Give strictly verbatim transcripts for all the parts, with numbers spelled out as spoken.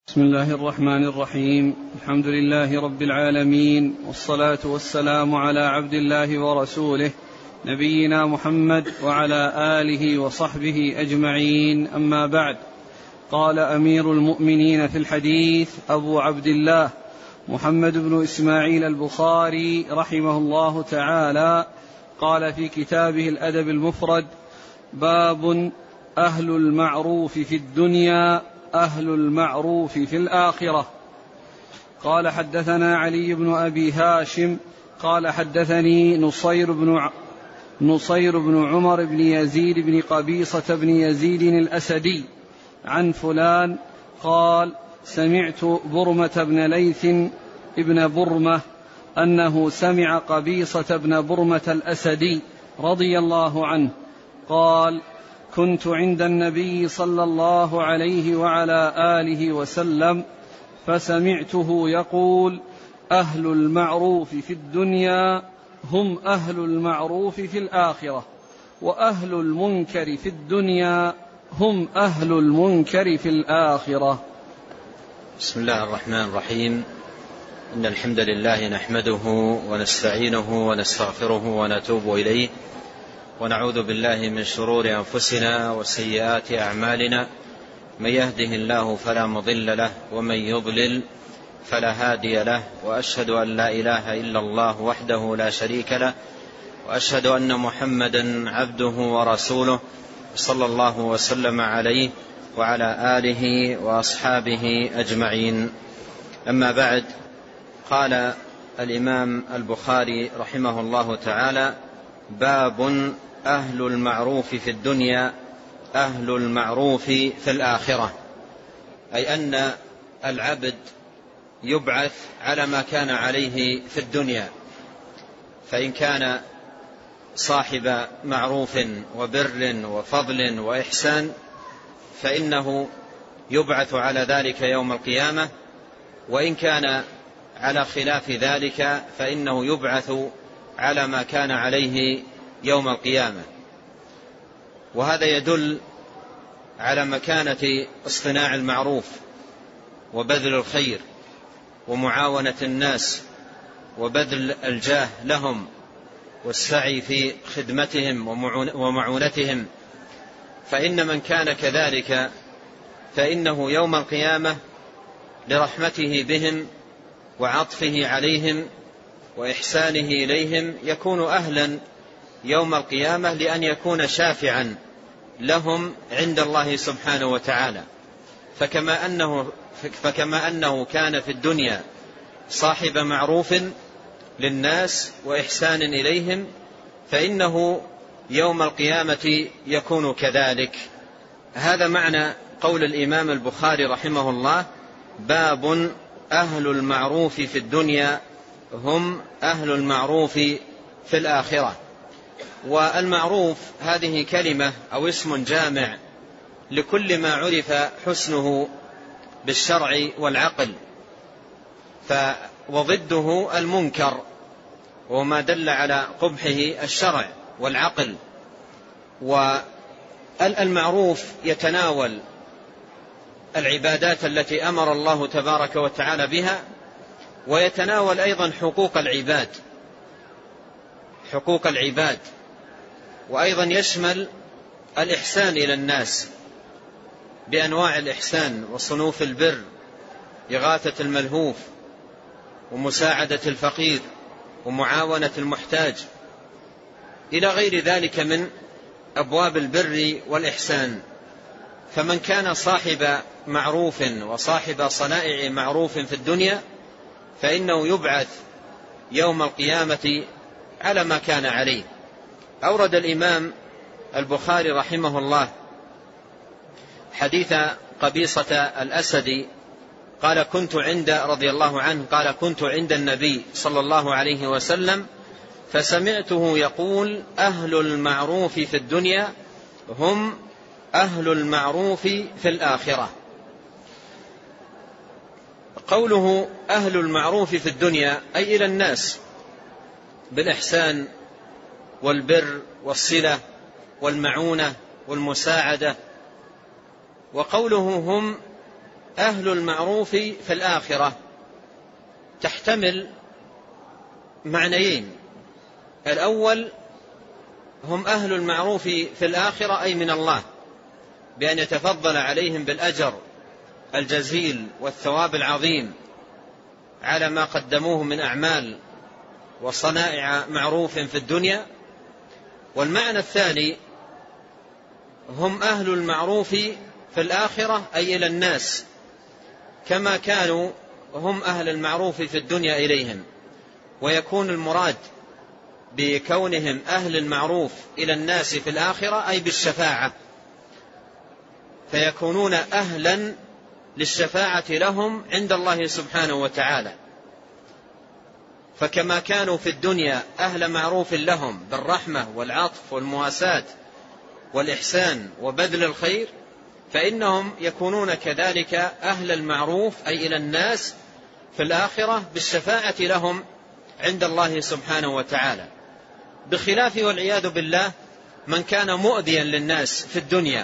بسم الله الرحمن الرحيم. الحمد لله رب العالمين، والصلاة والسلام على عبد الله ورسوله نبينا محمد وعلى آله وصحبه أجمعين، أما بعد. قال أمير المؤمنين في الحديث أبو عبد الله محمد بن إسماعيل البخاري رحمه الله تعالى، قال في كتابه الأدب المفرد: باب أهل المعروف في الدنيا أهل المعروف في الآخرة. قال: حدثنا علي بن أبي هاشم قال حدثني نصير بن ع... نصير بن عمر بن يزيد بن قبيصة بن يزيد الأسدي عن فلان قال: سمعت برمة بن ليث ابن برمة أنه سمع قبيصة بن برمة الأسدي رضي الله عنه قال: كنت عند النبي صلى الله عليه وعلى آله وسلم فسمعته يقول: أهل المعروف في الدنيا هم أهل المعروف في الآخرة، وأهل المنكر في الدنيا هم أهل المنكر في الآخرة. بسم الله الرحمن الرحيم. إن الحمد لله نحمده ونستعينه ونستغفره ونتوب إليه، ونعوذ بالله من شرور أنفسنا وسيئات أعمالنا. من يهده الله فلا مضل له، ومن يضلل فلا هادي له، وأشهد أن لا إله إلا الله وحده لا شريك له، وأشهد أن محمدا عبده ورسوله صلى الله وسلم عليه وعلى آله وأصحابه أجمعين. أما بعد، قال الإمام البخاري رحمه الله تعالى: باب أهل المعروف في الدنيا أهل المعروف في الآخرة، أي أن العبد يبعث على ما كان عليه في الدنيا، فإن كان صاحب معروف وبر وفضل وإحسان فإنه يبعث على ذلك يوم القيامة، وإن كان على خلاف ذلك فإنه يبعث على ما كان عليه يوم القيامة. وهذا يدل على مكانة اصطناع المعروف وبذل الخير ومعاونة الناس وبذل الجاه لهم والسعي في خدمتهم ومعونتهم، فإن من كان كذلك فإنه يوم القيامة لرحمته بهم وعطفه عليهم وإحسانه إليهم يكون أهلا يوم القيامة لأن يكون شافعا لهم عند الله سبحانه وتعالى. فكما أنه, فكما أنه كان في الدنيا صاحب معروف للناس وإحسان إليهم، فإنه يوم القيامة يكون كذلك. هذا معنى قول الإمام البخاري رحمه الله: باب أهل المعروف في الدنيا هم أهل المعروف في الآخرة. والمعروف هذه كلمة أو اسم جامع لكل ما عرف حسنه بالشرع والعقل، وضده المنكر وما دل على قبحه الشرع والعقل. والمعروف يتناول العبادات التي أمر الله تبارك وتعالى بها، ويتناول أيضا حقوق العباد حقوق العباد وأيضا يشمل الإحسان إلى الناس بأنواع الإحسان وصنوف البر، إغاثة الملهوف ومساعدة الفقير ومعاونة المحتاج إلى غير ذلك من أبواب البر والإحسان. فمن كان صاحب معروف وصاحب صنائع معروف في الدنيا فإنه يبعث يوم القيامة على ما كان عليه. أورد الإمام البخاري رحمه الله حديث قبيصة الأسدي قال: كنت عند رضي الله عنه قال كنت عند النبي صلى الله عليه وسلم فسمعته يقول: أهل المعروف في الدنيا هم أهل المعروف في الآخرة. قوله أهل المعروف في الدنيا أي إلى الناس بالإحسان والبر والصلة والمعونة والمساعدة. وقوله هم أهل المعروف في الآخرة تحتمل معنيين. الأول هم أهل المعروف في الآخرة أي من الله، بأن يتفضل عليهم بالأجر الجزيل والثواب العظيم على ما قدموه من أعمال وصنائع معروف في الدنيا. والمعنى الثاني هم أهل المعروف في الآخرة أي إلى الناس، كما كانوا هم أهل المعروف في الدنيا إليهم. ويكون المراد بكونهم أهل المعروف إلى الناس في الآخرة أي بالشفاعة، فيكونون أهلا للشفاعة لهم عند الله سبحانه وتعالى. فكما كانوا في الدنيا أهل معروف لهم بالرحمة والعطف والمواساة والإحسان وبذل الخير، فإنهم يكونون كذلك أهل المعروف أي إلى الناس في الآخرة بالشفاعة لهم عند الله سبحانه وتعالى، بخلاف والعياذ بالله من كان مؤذيا للناس في الدنيا،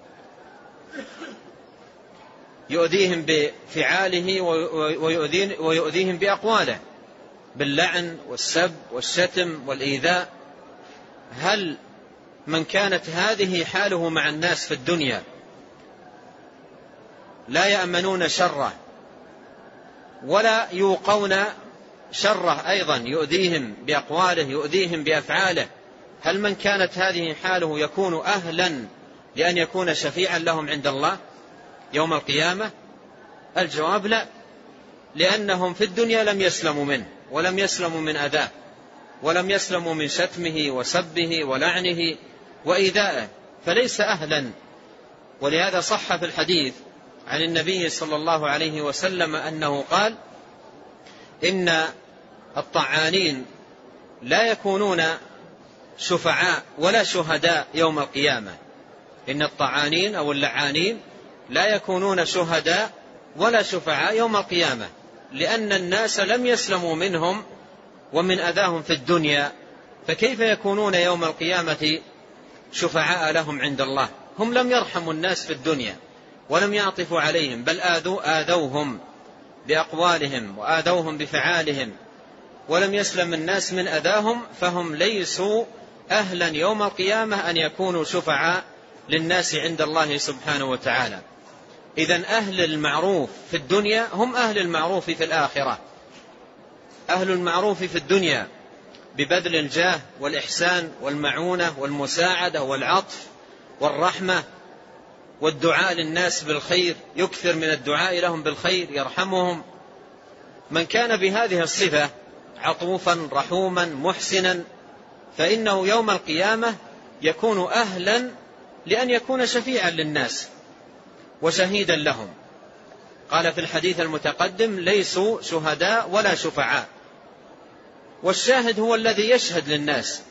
يؤذيهم بفعاله ويؤذيهم بأقواله باللعن والسب والشتم والإيذاء. هل من كانت هذه حاله مع الناس في الدنيا لا يأمنون شره ولا يوقون شره أيضا، يؤذيهم بأقواله يؤذيهم بأفعاله، هل من كانت هذه حاله يكون أهلا لأن يكون شفيعا لهم عند الله يوم القيامة؟ الجواب لا، لأنهم في الدنيا لم يسلموا منه ولم يسلموا من أذاه ولم يسلموا من شتمه وسبه ولعنه وإيذائه، فليس أهلا. ولهذا صح في الحديث عن النبي صلى الله عليه وسلم أنه قال: إن الطعانين لا يكونون شفعاء ولا شهداء يوم القيامة. إن الطعانين أو اللعانين لا يكونون شهداء ولا شفعاء يوم القيامة، لأن الناس لم يسلموا منهم ومن أذاهم في الدنيا، فكيف يكونون يوم القيامة شفعاء لهم عند الله؟ هم لم يرحموا الناس في الدنيا ولم يعطفوا عليهم، بل آذوا آذوهم بأقوالهم وآذوهم بفعالهم، ولم يسلم الناس من أذاهم، فهم ليسوا أهلا يوم القيامة أن يكونوا شفعاء للناس عند الله سبحانه وتعالى. إذن أهل المعروف في الدنيا هم أهل المعروف في الآخرة. أهل المعروف في الدنيا ببذل الجاه والإحسان والمعونة والمساعدة والعطف والرحمة والدعاء للناس بالخير، يكثر من الدعاء لهم بالخير، يرحمهم. من كان بهذه الصفة عطوفا رحوما محسنا، فإنه يوم القيامة يكون أهلا لأن يكون شفيعا للناس وشهيدا لهم. قال في الحديث المتقدم: ليسوا شهداء ولا شفعاء. والشاهد هو الذي يشهد للناس،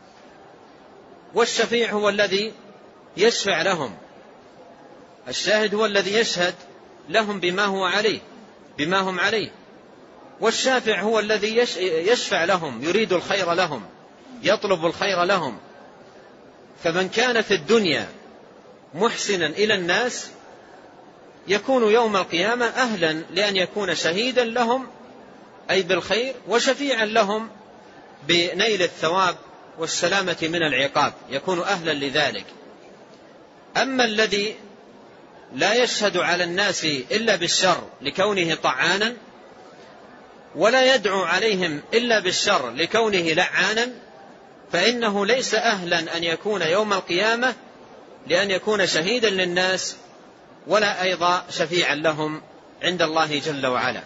والشفيع هو الذي يشفع لهم. الشاهد هو الذي يشهد لهم بما هو عليه بما هم عليه، والشافع هو الذي يشفع لهم، يريد الخير لهم، يطلب الخير لهم. فمن كان في الدنيا محسنا إلى الناس يكون يوم القيامة أهلا لأن يكون شهيدا لهم أي بالخير، وشفيعا لهم بنيل الثواب والسلامة من العقاب، يكون أهلا لذلك. أما الذي لا يشهد على الناس إلا بالشر لكونه طعانا، ولا يدعو عليهم إلا بالشر لكونه لعانا، فإنه ليس أهلا أن يكون يوم القيامة لأن يكون شهيدا للناس، ولا أيضا شفيعا لهم عند الله جل وعلا.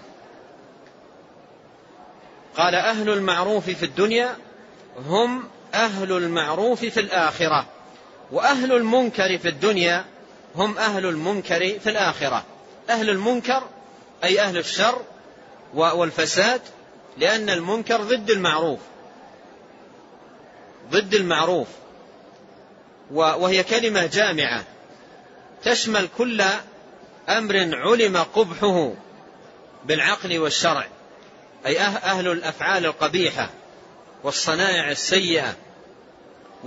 قال: أهل المعروف في الدنيا هم أهل المعروف في الآخرة، وأهل المنكر في الدنيا هم أهل المنكر في الآخرة. أهل المنكر أي أهل الشر والفساد، لأن المنكر ضد المعروف ضد المعروف وهي كلمة جامعة تشمل كل أمر علم قبحه بالعقل والشرع، أي أهل الأفعال القبيحة والصنائع السيئة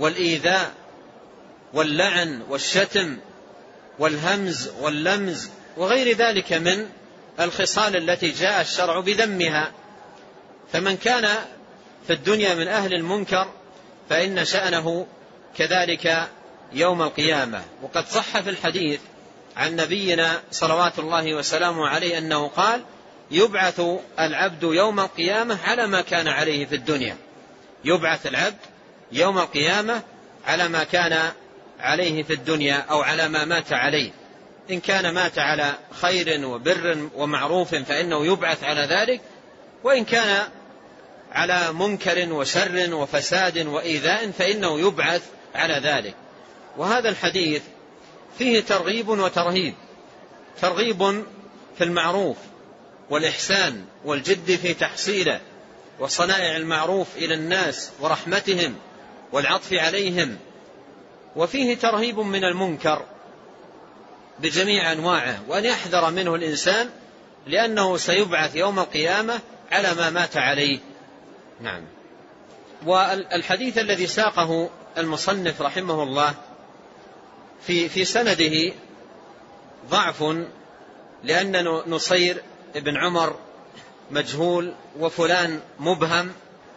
والإيذاء واللعن والشتم والهمز واللمز وغير ذلك من الخصال التي جاء الشرع بذمها. فمن كان في الدنيا من أهل المنكر فإن شأنه كذلك يوم القيامة. وقد صح في الحديث عن نبينا صلوات الله وسلامه عليه أنه قال: يبعث العبد يوم القيامة على ما كان عليه في الدنيا. يبعث العبد يوم القيامة على ما كان عليه في الدنيا أو على ما مات عليه. إن كان مات على خير وبر ومعروف فإنه يبعث على ذلك، وإن كان على منكر وشر وفساد وإيذاء فإنه يبعث على ذلك. وهذا الحديث فيه ترغيب وترهيب: ترغيب في المعروف والإحسان والجد في تحصيله وصنائع المعروف إلى الناس ورحمتهم والعطف عليهم، وفيه ترهيب من المنكر بجميع أنواعه، وأن يحذر منه الإنسان لأنه سيبعث يوم القيامة على ما مات عليه. نعم. والحديث الذي ساقه المصنف رحمه الله في في سنده ضعف، لأن نصير ابن عمر مجهول، وفلان مبهم،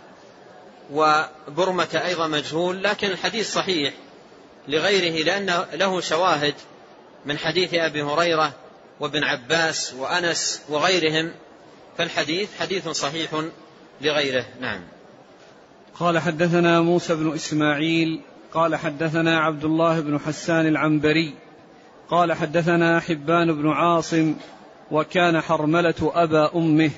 وبرمة أيضا مجهول، لكن الحديث صحيح لغيره لأن له شواهد من حديث أبي هريرة وابن عباس وأنس وغيرهم، فالحديث حديث صحيح لغيره. نعم. قال: حدثنا موسى بن إسماعيل قال حدثنا عبد الله بن حسان العنبري قال حدثنا حبان بن عاصم وكان حرملة أبا أمه،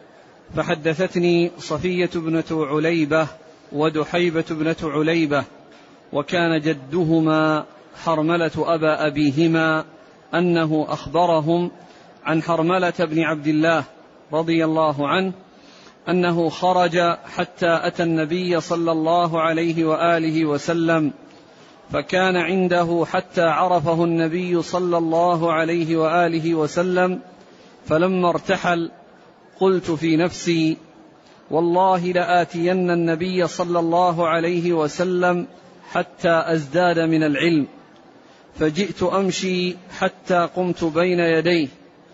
فحدثتني صفية بنة عليبة ودحيبة بنة عليبة وكان جدهما حرملة أبا أبيهما أنه أخبرهم عن حرملة بن عبد الله رضي الله عنه أنه خرج حتى أتى النبي صلى الله عليه وآله وسلم، فكان عنده حتى عرفه النبي صلى الله عليه وآله وسلم، فلما ارتحل قلت في نفسي: والله لآتين النبي صلى الله عليه وسلم حتى أزداد من العلم، فجئت أمشي حتى قمت بين يديه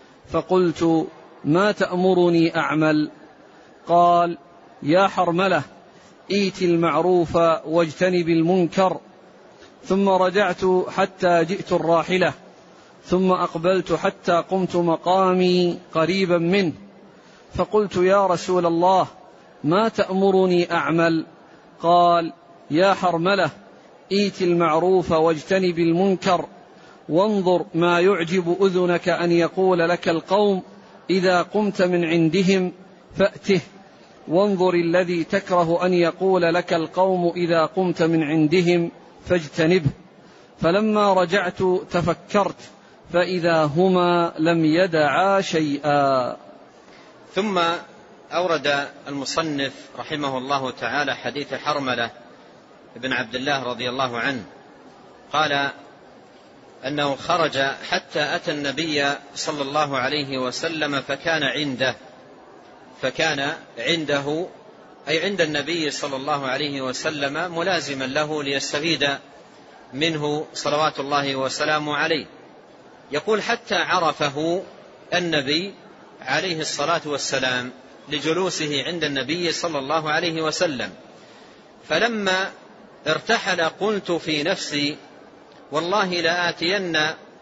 فقلت: ما تأمرني أعمل؟ قال: يا حرملة، ائت المعروف واجتنب المنكر. ثم رجعت حتى جئت الراحلة، ثم أقبلت حتى قمت مقامي قريبا منه، فقلت: يا رسول الله، ما تأمرني أعمل؟ قال: يا حرملة، ائت المعروف واجتنب المنكر، وانظر ما يعجب أذنك أن يقول لك القوم إذا قمت من عندهم فأته، وانظر الذي تكره أن يقول لك القوم إذا قمت من عندهم فاجتنبه. فلما رجعت تفكرت فإذا هما لم يدعا شيئا. ثم أورد المصنف رحمه الله تعالى حديث حرملة بن عبد الله رضي الله عنه قال أنه خرج حتى أتى النبي صلى الله عليه وسلم فكان عنده فكان عنده أي عند النبي صلى الله عليه وسلم ملازما له ليستفيد منه صلوات الله وسلامه عليه. يقول: حتى عرفه النبي عليه الصلاة والسلام لجلوسه عند النبي صلى الله عليه وسلم، فلما ارتحل قلت في نفسي: والله لآتين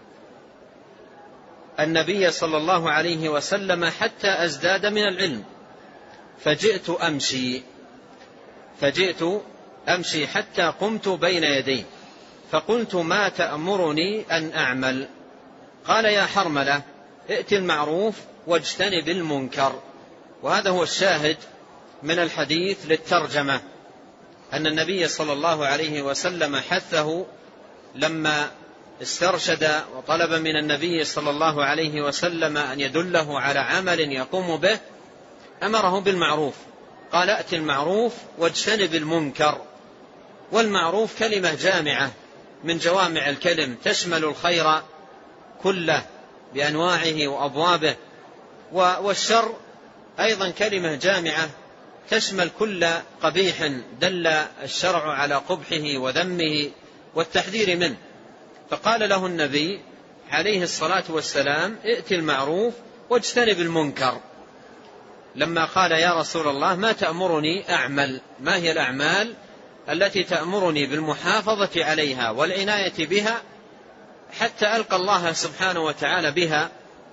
النبي صلى الله عليه وسلم حتى أزداد من العلم، فجئت أمشي فجئت أمشي حتى قمت بين يديه فقلت: ما تأمرني أن أعمل؟ قال: يا حرملة، ائت المعروف واجتنب المنكر. وهذا هو الشاهد من الحديث للترجمة، أن النبي صلى الله عليه وسلم حثه لما استرشد وطلب من النبي صلى الله عليه وسلم أن يدله على عمل يقوم به، أمره بالمعروف، قال: ائت المعروف واجتنب المنكر. والمعروف كلمة جامعة من جوامع الكلم تشمل الخير كله بأنواعه وأبوابه، والشر أيضا كلمة جامعة تشمل كل قبيح دل الشرع على قبحه وذمه والتحذير منه. فقال له النبي عليه الصلاة والسلام ائت المعروف واجتنب المنكر، لما قال يا رسول الله ما تأمرني أعمل، ما هي الأعمال التي تأمرني بالمحافظة عليها والعناية بها حتى ألقى الله سبحانه وتعالى بها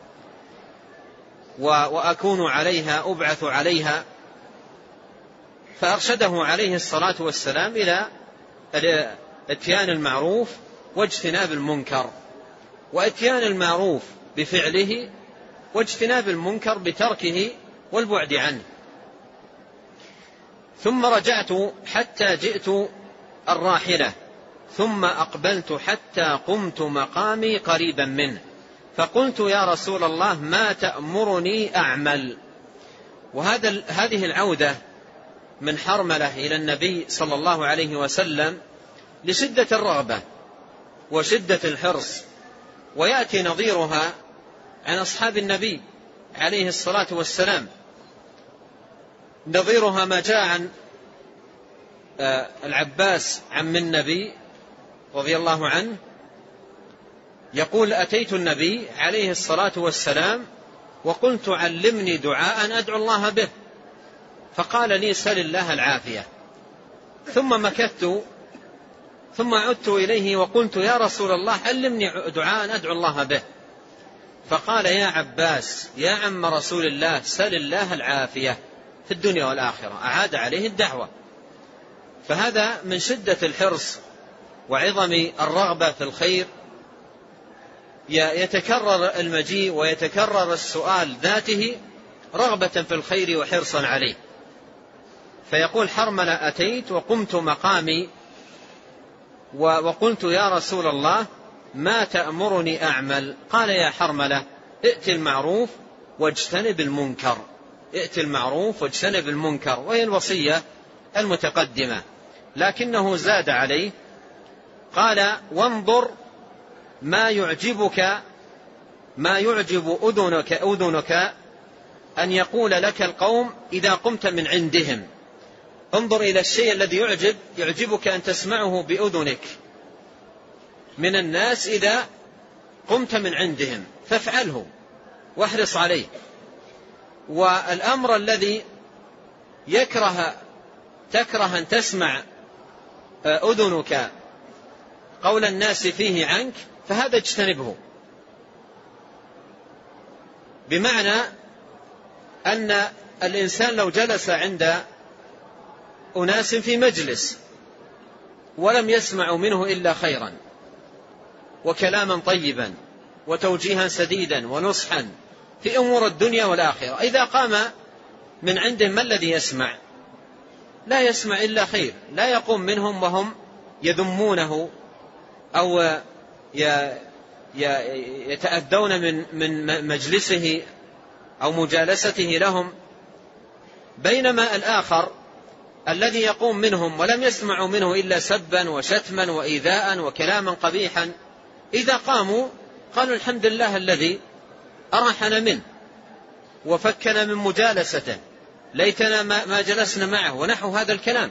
وأكون عليها أبعث عليها. فأرشده عليه الصلاة والسلام إلى اتيان المعروف واجتناب المنكر، واتيان المعروف بفعله واجتناب المنكر بتركه والبعد عنه. ثم رجعت حتى جئت الراحلة ثم أقبلت حتى قمت مقامي قريبا منه، فقلت يا رسول الله ما تأمرني أعمل. وهذا هذه العودة من حرملة إلى النبي صلى الله عليه وسلم لشدة الرغبة وشدة الحرص، ويأتي نظيرها عن أصحاب النبي عليه الصلاة والسلام. نظيرها ما جاء عن العباس عم النبي رضي الله عنه يقول أتيت النبي عليه الصلاة والسلام وقلت علمني دعاء أدعو الله به، فقال لي سل الله العافية. ثم مكثت ثم عدت إليه وقلت يا رسول الله علمني دعاء أدعو الله به، فقال يا عباس يا عم رسول الله سل الله العافية في الدنيا والآخرة، أعاد عليه الدعوة. فهذا من شدة الحرص وعظم الرغبة في الخير يتكرر المجيء ويتكرر السؤال ذاته رغبة في الخير وحرصا عليه. فيقول حرملة أتيت وقمت مقامي وقلت يا رسول الله ما تأمرني أعمل؟ قال يا حرملة ائت المعروف واجتنب المنكر، ائت المعروف واجتنب المنكر، وهي الوصية المتقدمة. لكنه زاد عليه قال وانظر ما يعجبك ما يعجب أذنك أذنك أن يقول لك القوم إذا قمت من عندهم. انظر إلى الشيء الذي يعجب يعجبك أن تسمعه بأذنك من الناس إذا قمت من عندهم، فافعله واحرص عليه. والأمر الذي يكره تكره أن تسمع أذنك قول الناس فيه عنك، فهذا اجتنبه. بمعنى أن الإنسان لو جلس عند أناس في مجلس ولم يسمعوا منه إلا خيرا وكلاما طيبا وتوجيها سديدا ونصحا في أمور الدنيا والآخرة، إذا قام من عندهم ما الذي يسمع؟ لا يسمع إلا خير، لا يقوم منهم وهم يذمونه أو يتأذون من من مجلسه أو مجالسته لهم. بينما الآخر الذي يقوم منهم ولم يسمعوا منه إلا سبا وشتما وإيذاء وكلاما قبيحا، إذا قاموا قالوا الحمد لله الذي أراحنا منه وفكنا من مجالسته، ليتنا ما جلسنا معه، ونحو هذا الكلام.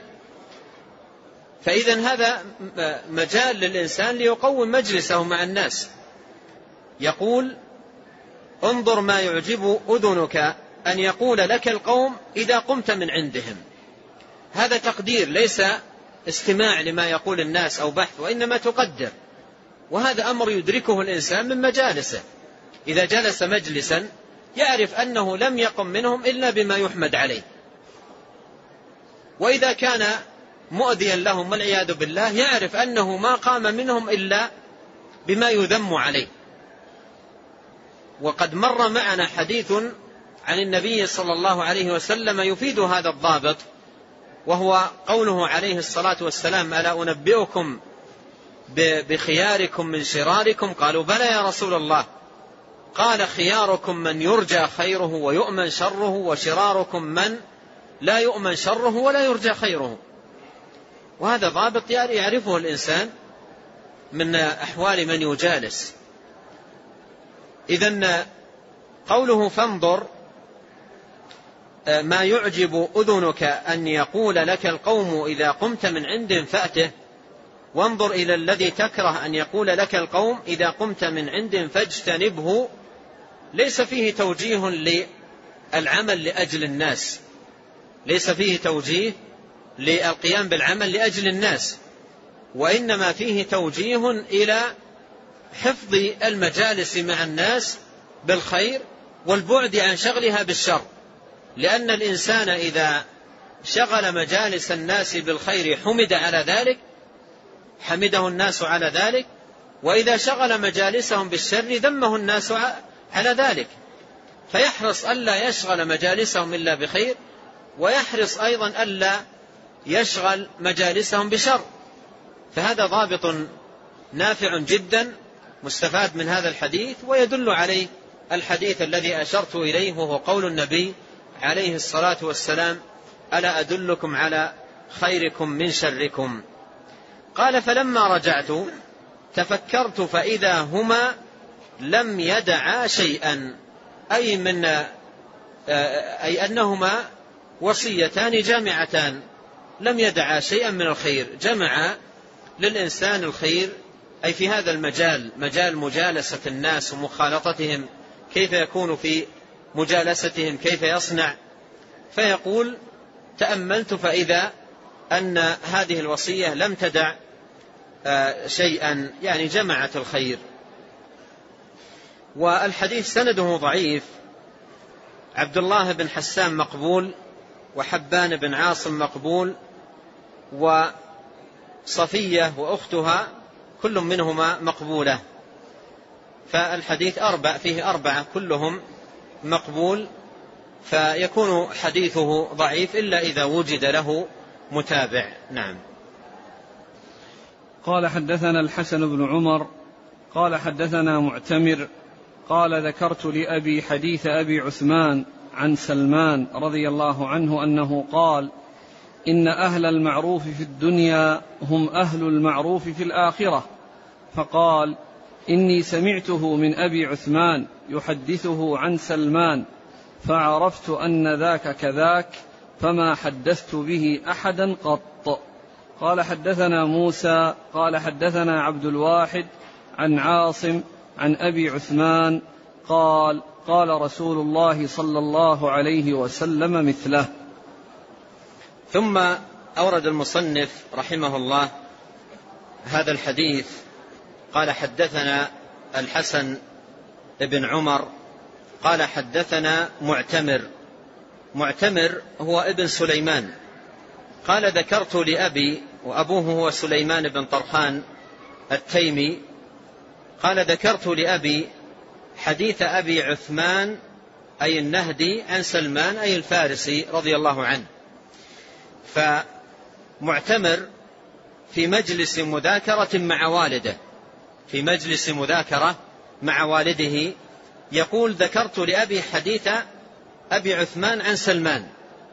فإذا هذا مجال للإنسان ليقوم مجلسه مع الناس. يقول انظر ما يعجب أذنك أن يقول لك القوم إذا قمت من عندهم. هذا تقدير، ليس استماع لما يقول الناس أو بحث، وإنما تقدر. وهذا أمر يدركه الإنسان من مجالسه، إذا جلس مجلسا يعرف أنه لم يقم منهم إلا بما يحمد عليه، وإذا كان مؤذيا لهم والعياذ بالله يعرف أنه ما قام منهم إلا بما يذم عليه. وقد مر معنا حديث عن النبي صلى الله عليه وسلم يفيد هذا الضابط، وهو قوله عليه الصلاة والسلام ألا أنبئكم بخياركم من شراركم؟ قالوا بلى يا رسول الله. قال خياركم من يرجى خيره ويؤمن شره، وشراركم من لا يؤمن شره ولا يرجى خيره. وهذا ضابط يعرفه الإنسان من أحوال من يجالس. إذن قوله فانظر ما يعجب أذنك أن يقول لك القوم إذا قمت من عندهم فأته، وانظر إلى الذي تكره أن يقول لك القوم إذا قمت من عند فاجتنبه، ليس فيه توجيه للعمل لأجل الناس، ليس فيه توجيه للقيام بالعمل لأجل الناس، وإنما فيه توجيه إلى حفظ المجالس مع الناس بالخير والبعد عن شغلها بالشر، لأن الإنسان إذا شغل مجالس الناس بالخير حمد على ذلك، حمده الناس على ذلك، وإذا شغل مجالسهم بالشر ذمه الناس على ذلك، فيحرص ألا يشغل مجالسهم إلا بخير، ويحرص أيضا ألا يشغل مجالسهم بشر. فهذا ضابط نافع جدا مستفاد من هذا الحديث، ويدل عليه الحديث الذي أشرت إليه، وهو قول النبي عليه الصلاة والسلام: ألا أدلكم على خيركم من شركم؟ قال: فلما رجعت تفكرت فإذا هما لم يدعا شيئا، أي من أي أنهما وصيتان جامعتان، لم يدعا شيئا من الخير، جمع للإنسان الخير، أي في هذا المجال، مجال مجالسة الناس ومخالطتهم، كيف يكون في مجالستهم، كيف يصنع. فيقول: تأملت فإذا أن هذه الوصية لم تدع شيئا، يعني جمعت الخير. والحديث سنده ضعيف، عبد الله بن حسان مقبول، وحبان بن عاصم مقبول، وصفية وأختها كل منهما مقبولة، فالحديث أربع فيه أربعة كلهم مقبول، فيكون حديثه ضعيف إلا إذا وجد له متابع. نعم. قال: حدثنا الحسن بن عمر قال حدثنا معتمر قال: ذكرت لأبي حديث أبي عثمان عن سلمان رضي الله عنه أنه قال: إن أهل المعروف في الدنيا هم أهل المعروف في الآخرة. فقال: إني سمعته من أبي عثمان يحدثه عن سلمان، فعرفت أن ذاك كذاك، فما حدثت به أحدا قط. قال: حدثنا موسى قال حدثنا عبد الواحد عن عاصم عن أبي عثمان قال: قال رسول الله صلى الله عليه وسلم مثله. ثم أورد المصنف رحمه الله هذا الحديث، قال: حدثنا الحسن بن عمر قال حدثنا معتمر. معتمر هو ابن سليمان. قال: ذكرت لأبي، وأبوه هو سليمان بن طرخان التيمي. قال: ذكرت لأبي حديث أبي عثمان أي النهدي عن سلمان أي الفارسي رضي الله عنه. فمعتمر في مجلس مذاكرة مع والده، في مجلس مذاكرة مع والده يقول: ذكرت لأبي حديث أبي عثمان عن سلمان.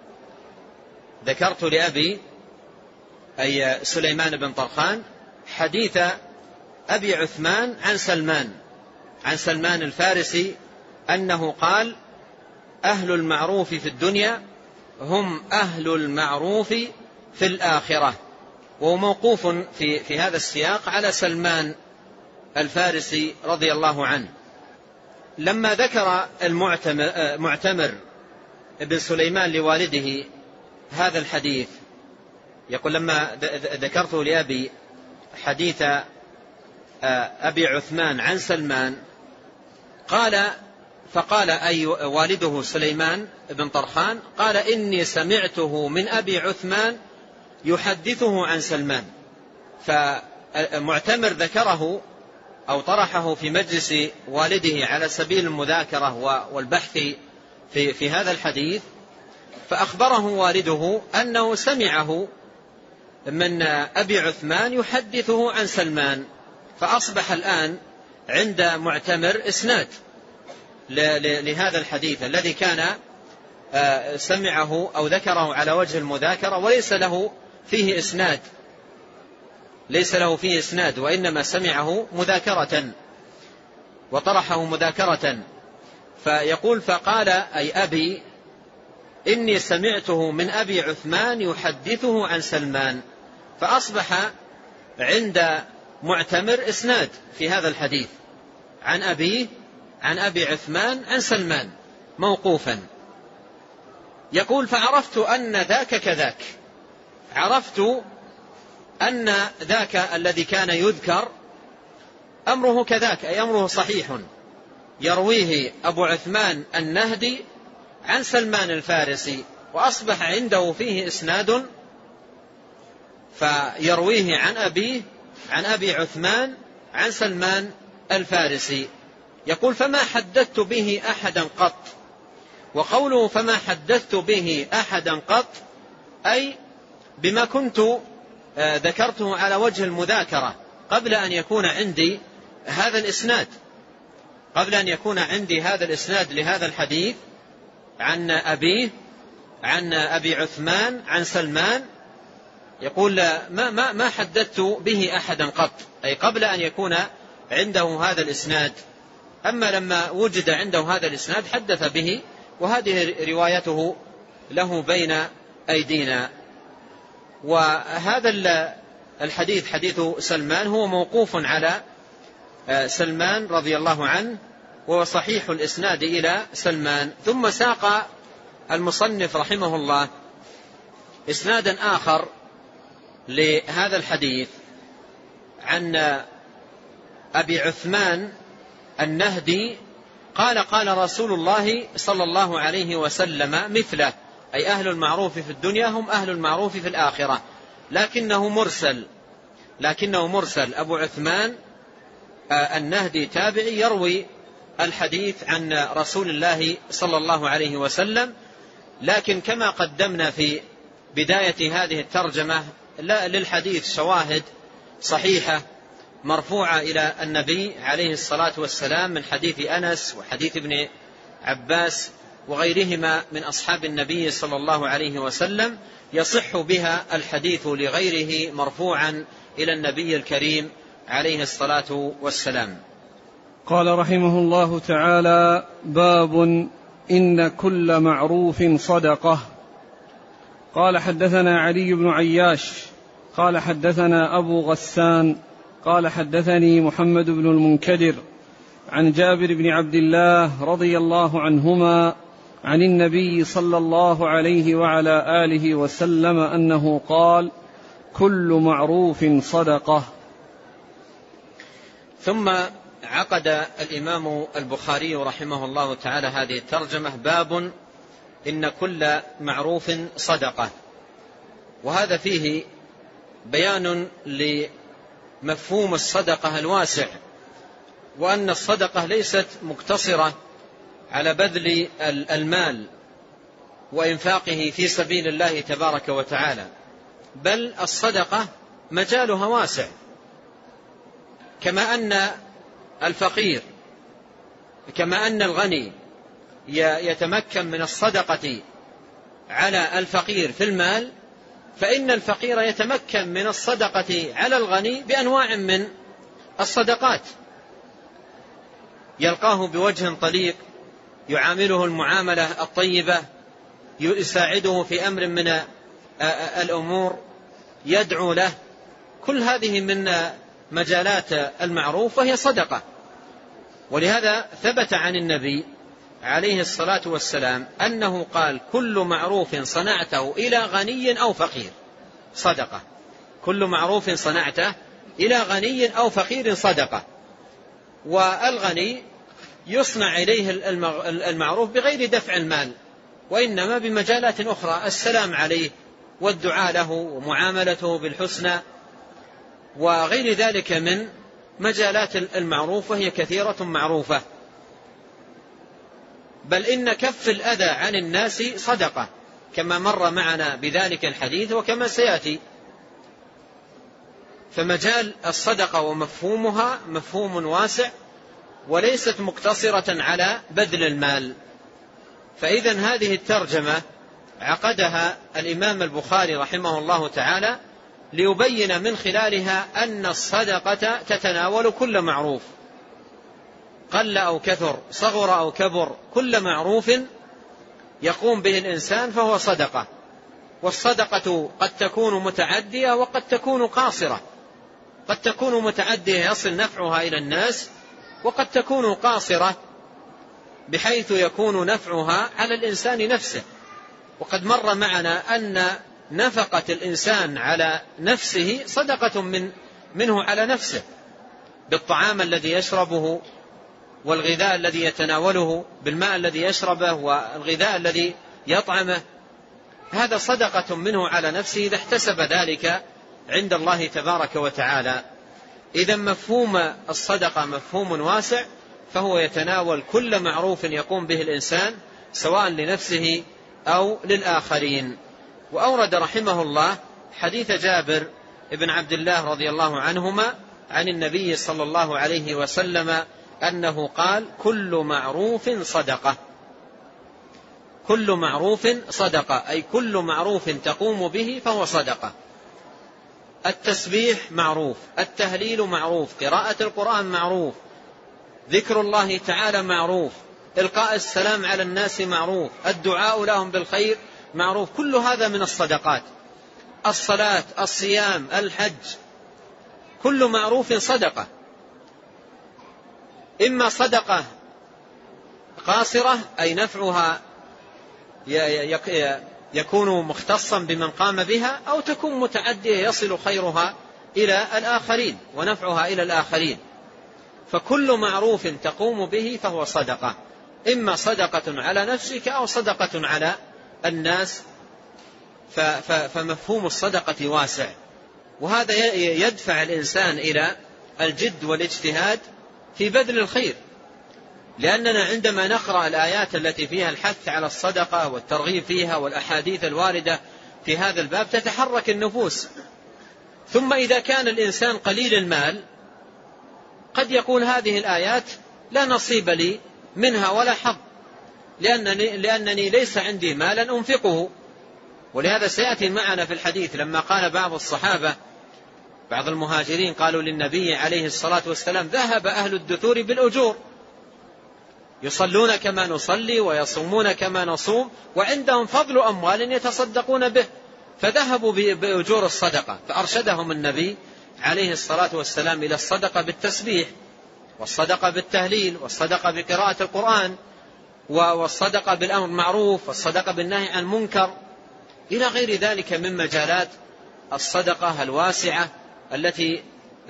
ذكرت لأبي أي سليمان بن طرخان حديث أبي عثمان عن سلمان، عن سلمان الفارسي، أنه قال: أهل المعروف في الدنيا هم أهل المعروف في الآخرة. وهو موقوف في, في هذا السياق على سلمان الفارسي رضي الله عنه. لما ذكر المعتمر ابن سليمان لوالده هذا الحديث، يقول: لما ذكرت لأبي حديث أبي عثمان عن سلمان، قال فقال أي والده سليمان بن طرخان قال: إني سمعته من أبي عثمان يحدثه عن سلمان. فمعتمر ذكره أو طرحه في مجلس والده على سبيل المذاكرة والبحث في, في هذا الحديث، فأخبره والده أنه سمعه من أبي عثمان يحدثه عن سلمان، فأصبح الآن عند معتمر إسناد لهذا الحديث الذي كان سمعه أو ذكره على وجه المذاكرة، وليس له فيه إسناد، ليس له فيه إسناد، وإنما سمعه مذاكرة وطرحه مذاكرة. فيقول: فقال أي أبي إني سمعته من أبي عثمان يحدثه عن سلمان. فأصبح عند معتمر إسناد في هذا الحديث عن أبيه عن أبي عثمان عن سلمان موقوفا. يقول فعرفت أن ذاك كذاك، عرفت أن ذاك الذي كان يذكر أمره كذاك، أي أمره صحيح، يرويه أبو عثمان النهدي عن سلمان الفارسي، وأصبح عنده فيه إسناد فيرويه عن أبيه عن أبي عثمان عن سلمان الفارسي. يقول فما حدثت به أحدا قط. وقوله فما حدثت به أحدا قط أي بما كنت ذكرته على وجه المذاكرة قبل أن يكون عندي هذا الإسناد، قبل أن يكون عندي هذا الإسناد لهذا الحديث عن أبيه عن أبي عثمان عن سلمان. يقول ما, ما, ما حدثت به أحدا قط، أي قبل أن يكون عنده هذا الإسناد. أما لما وجد عنده هذا الإسناد حدث به، وهذه روايته له بين أيدينا. وهذا الحديث حديث سلمان هو موقوف على سلمان رضي الله عنه، وهو صحيح الإسناد إلى سلمان. ثم ساق المصنف رحمه الله إسنادا آخر لهذا الحديث عن أبي عثمان النهدي قال قال رسول الله صلى الله عليه وسلم مثله، أي أهل المعروف في الدنيا هم أهل المعروف في الآخرة، لكنه مرسل لكنه مرسل أبو عثمان النهدي تابعي يروي الحديث عن رسول الله صلى الله عليه وسلم. لكن كما قدمنا في بداية هذه الترجمة للحديث شواهد صحيحة مرفوعة إلى النبي عليه الصلاة والسلام من حديث أنس وحديث ابن عباس وغيرهما من أصحاب النبي صلى الله عليه وسلم، يصح بها الحديث لغيره مرفوعا إلى النبي الكريم عليه الصلاة والسلام. قال رحمه الله تعالى: باب إن كل معروف صدقة. قال حدثنا علي بن عياش قال حدثنا أبو غسان قال حدثني محمد بن المنكدر عن جابر بن عبد الله رضي الله عنهما عن النبي صلى الله عليه وعلى آله وسلم أنه قال: كل معروف صدقة. ثم عقد الإمام البخاري رحمه الله تعالى هذه الترجمة: باب إن كل معروف صدقة. وهذا فيه بيان لمفهوم الصدقة الواسع، وأن الصدقة ليست مقتصرة على بذل المال وإنفاقه في سبيل الله تبارك وتعالى، بل الصدقة مجالها واسع. كما أن الفقير كما أن الغني يتمكن من الصدقة على الفقير في المال، فإن الفقير يتمكن من الصدقة على الغني بأنواع من الصدقات، يلقاه بوجه طليق، يعامله المعاملة الطيبة، يساعده في أمر من الأمور، يدعو له. كل هذه من مجالات المعروف وهي صدقة. ولهذا ثبت عن النبي عليه الصلاة والسلام أنه قال: كل معروف صنعته إلى غني أو فقير صدقة. كل معروف صنعته إلى غني أو فقير صدقة. والغني يصنع إليه المعروف بغير دفع المال، وإنما بمجالات أخرى: السلام عليه والدعاء له ومعاملته بالحسنى وغير ذلك من مجالات المعروف، وهي كثيرة معروفة. بل إن كف الأذى عن الناس صدقة، كما مر معنا بذلك الحديث وكما سيأتي. فمجال الصدقة ومفهومها مفهوم واسع، وليست مقتصرة على بذل المال. فإذا هذه الترجمة عقدها الإمام البخاري رحمه الله تعالى ليبين من خلالها أن الصدقة تتناول كل معروف، قل أو كثر، صغر أو كبر، كل معروف يقوم به الإنسان فهو صدقة. والصدقة قد تكون متعدية وقد تكون قاصرة، قد تكون متعدية يصل نفعها إلى الناس، وقد تكون قاصرة بحيث يكون نفعها على الإنسان نفسه. وقد مر معنا أن نفقة الإنسان على نفسه صدقة من منه على نفسه، بالطعام الذي يشربه والغذاء الذي يتناوله، بالماء الذي يشربه والغذاء الذي يطعمه، هذا صدقة منه على نفسه إذا احتسب ذلك عند الله تبارك وتعالى. إذا مفهوم الصدقة مفهوم واسع، فهو يتناول كل معروف يقوم به الإنسان سواء لنفسه أو للآخرين. وأورد رحمه الله حديث جابر بن عبد الله رضي الله عنهما عن النبي صلى الله عليه وسلم أنه قال: كل معروف صدقة. كل معروف صدقة، أي كل معروف تقوم به فهو صدقة. التسبيح معروف، التهليل معروف، قراءة القرآن معروف، ذكر الله تعالى معروف، إلقاء السلام على الناس معروف، الدعاء لهم بالخير معروف، كل هذا من الصدقات. الصلاة، الصيام، الحج، كل معروف صدقة. إما صدقة قاصرة أي نفعها يكون مختصا بمن قام بها، أو تكون متعدية يصل خيرها إلى الآخرين ونفعها إلى الآخرين. فكل معروف تقوم به فهو صدقة، إما صدقة على نفسك أو صدقة على الناس. فمفهوم الصدقة واسع، وهذا يدفع الإنسان إلى الجد والاجتهاد في بذل الخير، لأننا عندما نقرأ الآيات التي فيها الحث على الصدقة والترغيب فيها والأحاديث الواردة في هذا الباب تتحرك النفوس. ثم إذا كان الإنسان قليل المال قد يقول هذه الآيات لا نصيب لي منها ولا حظ، لأنني, لأنني ليس عندي مالا أنفقه. ولهذا سيأتي معنا في الحديث لما قال بعض الصحابة، بعض المهاجرين قالوا للنبي عليه الصلاة والسلام: ذهب أهل الدثور بالأجور، يصلون كما نصلي ويصومون كما نصوم، وعندهم فضل أموال يتصدقون به، فذهبوا بأجور الصدقة. فأرشدهم النبي عليه الصلاة والسلام إلى الصدقة بالتسبيح، والصدقة بالتهليل، والصدقة بقراءة القرآن، والصدقة بالأمر معروف، والصدقة بالنهي عن منكر، إلى غير ذلك من مجالات الصدقة الواسعة التي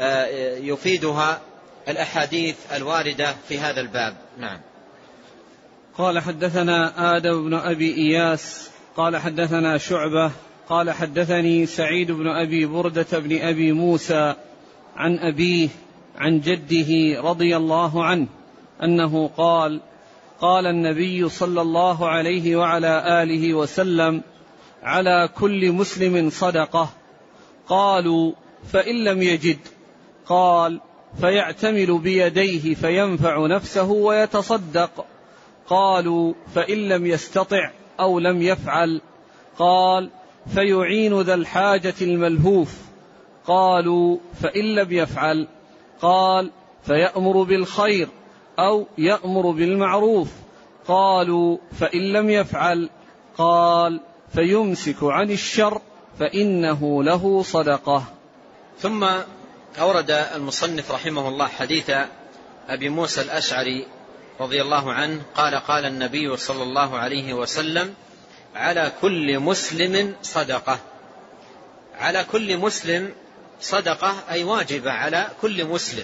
يفيدها الأحاديث الواردة في هذا الباب. نعم. قال: حدثنا آدم بن أبي إياس قال حدثنا شعبة قال حدثني سعيد بن أبي بردة بن أبي موسى عن أبيه عن جده رضي الله عنه أنه قال: قال النبي صلى الله عليه وعلى آله وسلم: على كل مسلم صدقة. قالوا: فإن لم يجد؟ قال: فيعتمل بيديه فينفع نفسه ويتصدق. قالوا: فإن لم يستطع أو لم يفعل؟ قال: فيعين ذا الحاجة الملهوف. قالوا: فإن لم يفعل؟ قال: فيأمر بالخير أو يأمر بالمعروف. قالوا: فإن لم يفعل؟ قال: فيمسك عن الشر فإنه له صدقة. ثم أورد المصنف رحمه الله حديث أبي موسى الأشعري رضي الله عنه قال: قال النبي صلى الله عليه وسلم: على كل مسلم صدقة. على كل مسلم صدقة أي واجبة على كل مسلم،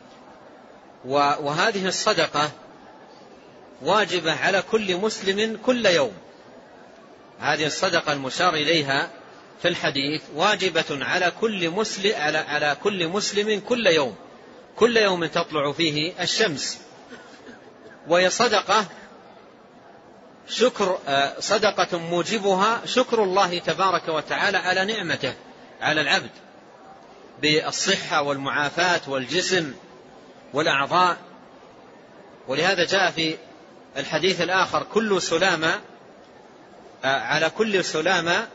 وهذه الصدقة واجبة على كل مسلم كل يوم. هذه الصدقة المشار إليها في الحديث واجبة على كل مسلم على على كل مسلم كل يوم، كل يوم تطلع فيه الشمس. وهي صدقة شكر، صدقة موجبها شكر الله تبارك وتعالى على نعمته على العبد بالصحة والمعافاة والجسم والأعضاء. ولهذا جاء في الحديث الآخر: كل سلامة على كل سلامة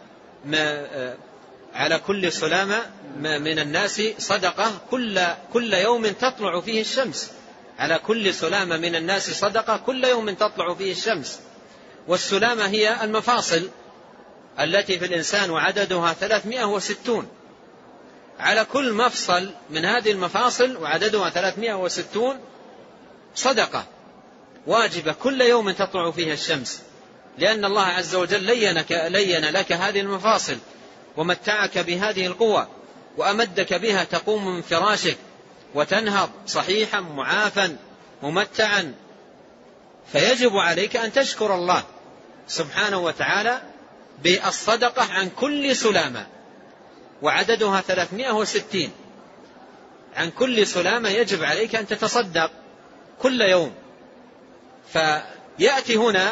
على كل سلامة من الناس صدقة كل كل يوم تطلع فيه الشمس. على كل سلامة من الناس صدقة كل يوم تطلع فيه الشمس. والسلامة هي المفاصل التي في الإنسان وعددها ثلاثمائة وستون، على كل مفصل من هذه المفاصل وعددها ثلاثمائة وستون صدقة واجبة كل يوم تطلع فيها الشمس، لأن الله عز وجل لينك لين لك هذه المفاصل ومتعك بهذه القوة وأمدك بها تقوم من فراشك وتنهض صحيحا معافا ممتعا، فيجب عليك أن تشكر الله سبحانه وتعالى بالصدقة عن كل سلامة، وعددها ثلاثمائة وستين. عن كل سلامة يجب عليك أن تتصدق كل يوم. فيأتي هنا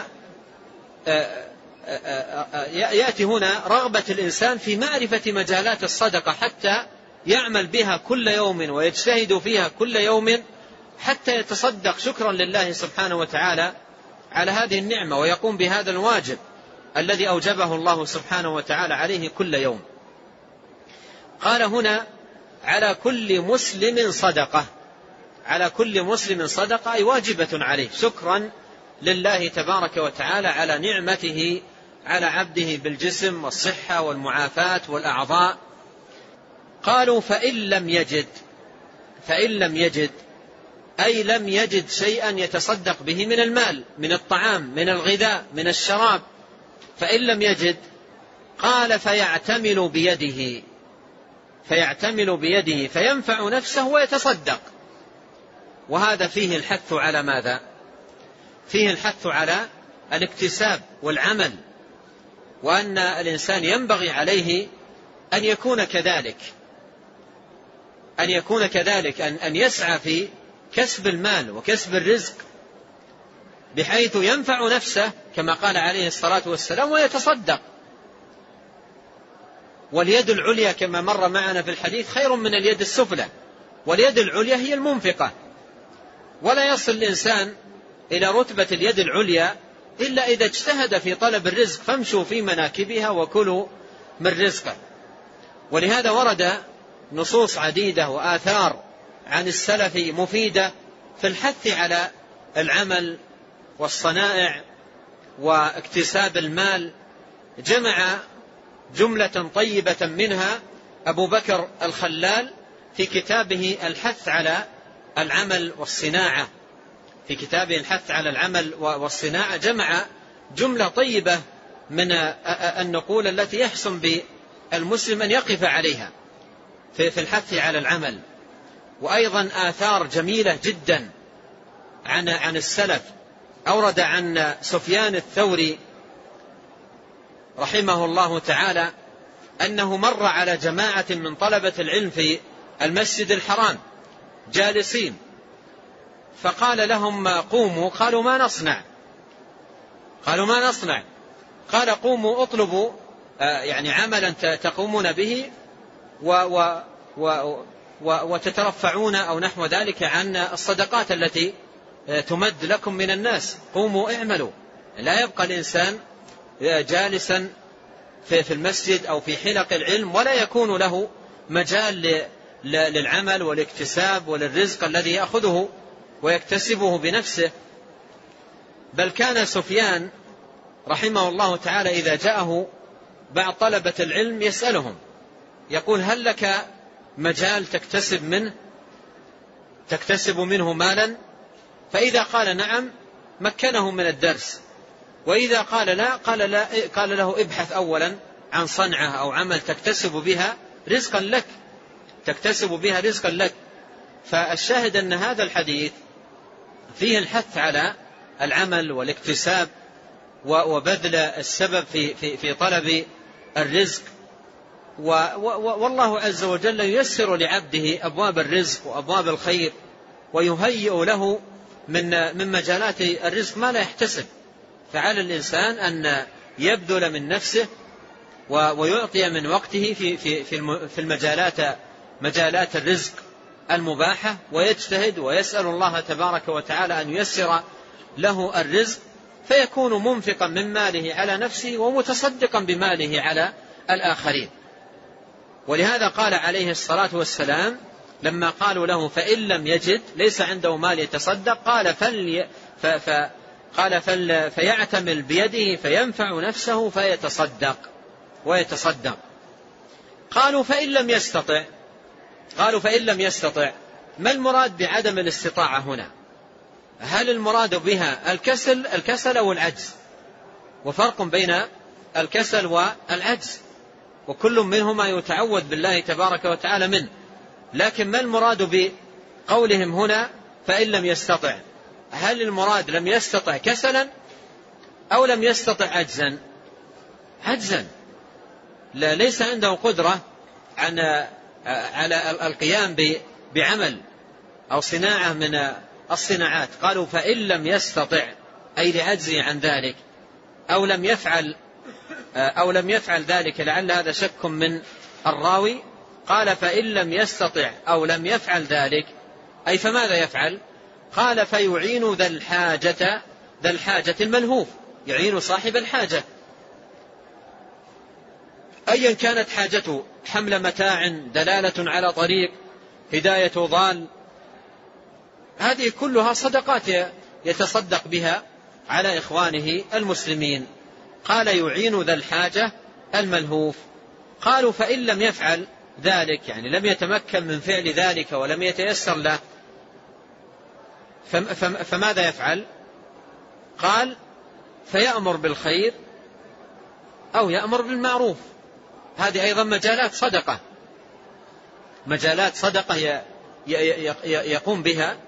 يأتي هنا رغبة الإنسان في معرفة مجالات الصدقة حتى يعمل بها كل يوم ويجتهد فيها كل يوم حتى يتصدق شكرا لله سبحانه وتعالى على هذه النعمة، ويقوم بهذا الواجب الذي أوجبه الله سبحانه وتعالى عليه كل يوم. قال هنا على كل مسلم صدقة، على كل مسلم صدقة أي واجبة عليه شكرا لله تبارك وتعالى على نعمته على عبده بالجسم والصحة والمعافاة والأعضاء. قالوا فإن لم يجد، فإن لم يجد أي لم يجد شيئا يتصدق به من المال، من الطعام، من الغذاء، من الشراب، فإن لم يجد قال فيعتمل بيده، فيعتمل بيده فينفع نفسه ويتصدق. وهذا فيه الحث على ماذا؟ فيه الحث على الاكتساب والعمل، وأن الإنسان ينبغي عليه أن يكون كذلك، أن يكون كذلك أن, أن يسعى في كسب المال وكسب الرزق بحيث ينفع نفسه كما قال عليه الصلاة والسلام ويتصدق. واليد العليا كما مر معنا في الحديث خير من اليد السفلى، واليد العليا هي المنفقة، ولا يصل الإنسان إلى رتبة اليد العليا إلا إذا اجتهد في طلب الرزق، فامشوا في مناكبها وكلوا من رزقه. ولهذا ورد نصوص عديدة وآثار عن السلف مفيدة في الحث على العمل والصنائع واكتساب المال. جمع جملة طيبة منها أبو بكر الخلال في كتابه الحث على العمل والصناعة، في كتابه الحث على العمل والصناعة جمع جملة طيبة من النقول التي يحسن بالمسلم أن يقف عليها في الحث على العمل. وأيضا آثار جميلة جدا عن عن السلف. أورد عن سفيان الثوري رحمه الله تعالى أنه مر على جماعة من طلبة العلم في المسجد الحرام جالسين، فقال لهم قوموا، قالوا ما نصنع، قالوا ما نصنع قال قوموا اطلبوا يعني عملا تقومون به و و و وتترفعون أو نحو ذلك عن الصدقات التي تمد لكم من الناس، قوموا اعملوا. لا يبقى الإنسان جالسا في المسجد أو في حلق العلم ولا يكون له مجال للعمل والاكتساب وللرزق الذي يأخذه ويكتسبه بنفسه. بل كان سفيان رحمه الله تعالى إذا جاءه بعض طلبة العلم يسألهم يقول هل لك مجال تكتسب منه تكتسب منه مالا؟ فإذا قال نعم مكنه من الدرس، وإذا قال لا قال, لا قال له ابحث أولا عن صنعة أو عمل تكتسب بها رزقا لك تكتسب بها رزقا لك. فالشاهد أن هذا الحديث فيه الحث على العمل والاكتساب وبذل السبب في, في, في طلب الرزق، والله عز وجل ييسر لعبده أبواب الرزق وأبواب الخير ويهيئ له من من مجالات الرزق ما لا يحتسب. فعلى الإنسان أن يبذل من نفسه ويعطي من وقته في في في المجالات مجالات الرزق المباحة، ويجتهد ويسأل الله تبارك وتعالى أن ييسر له الرزق، فيكون منفقا من ماله على نفسه ومتصدقا بماله على الآخرين. ولهذا قال عليه الصلاة والسلام لما قالوا له فإن لم يجد ليس عنده مال يتصدق قال فلي ف ف قال فل فيعتمل بيده فينفع نفسه فيتصدق ويتصدق. قالوا فإن لم يستطع قالوا فإن لم يستطع، ما المراد بعدم الاستطاعة هنا؟ هل المراد بها الكسل الكسل أو العجز؟ وفرق بين الكسل والعجز، وكل منهما يتعوذ بالله تبارك وتعالى منه. لكن ما المراد بقولهم هنا فإن لم يستطع؟ هل المراد لم يستطع كسلا أو لم يستطع عجزا؟ عجزا، لا ليس عنده قدرة عن على القيام بعمل أو صناعة من الصناعات. قالوا فإن لم يستطع أي لعجزه عن ذلك، أو لم يفعل أو لم يفعل ذلك، لعل هذا شك من الراوي. قال فإن لم يستطع أو لم يفعل ذلك، أي فماذا يفعل؟ قال فيعين ذا الحاجة ذا الحاجة الملهوف، يعين صاحب الحاجة أيا كانت حاجته، حمل متاع، دلالة على طريق، هداية ضال، هذه كلها صدقات يتصدق بها على إخوانه المسلمين. قال يعين ذا الحاجة الملهوف. قالوا فإن لم يفعل ذلك، يعني لم يتمكن من فعل ذلك ولم يتيسر له، فماذا يفعل؟ قال فيأمر بالخير أو يأمر بالمعروف. هذه أيضا مجالات صدقة، مجالات صدقة يقوم بها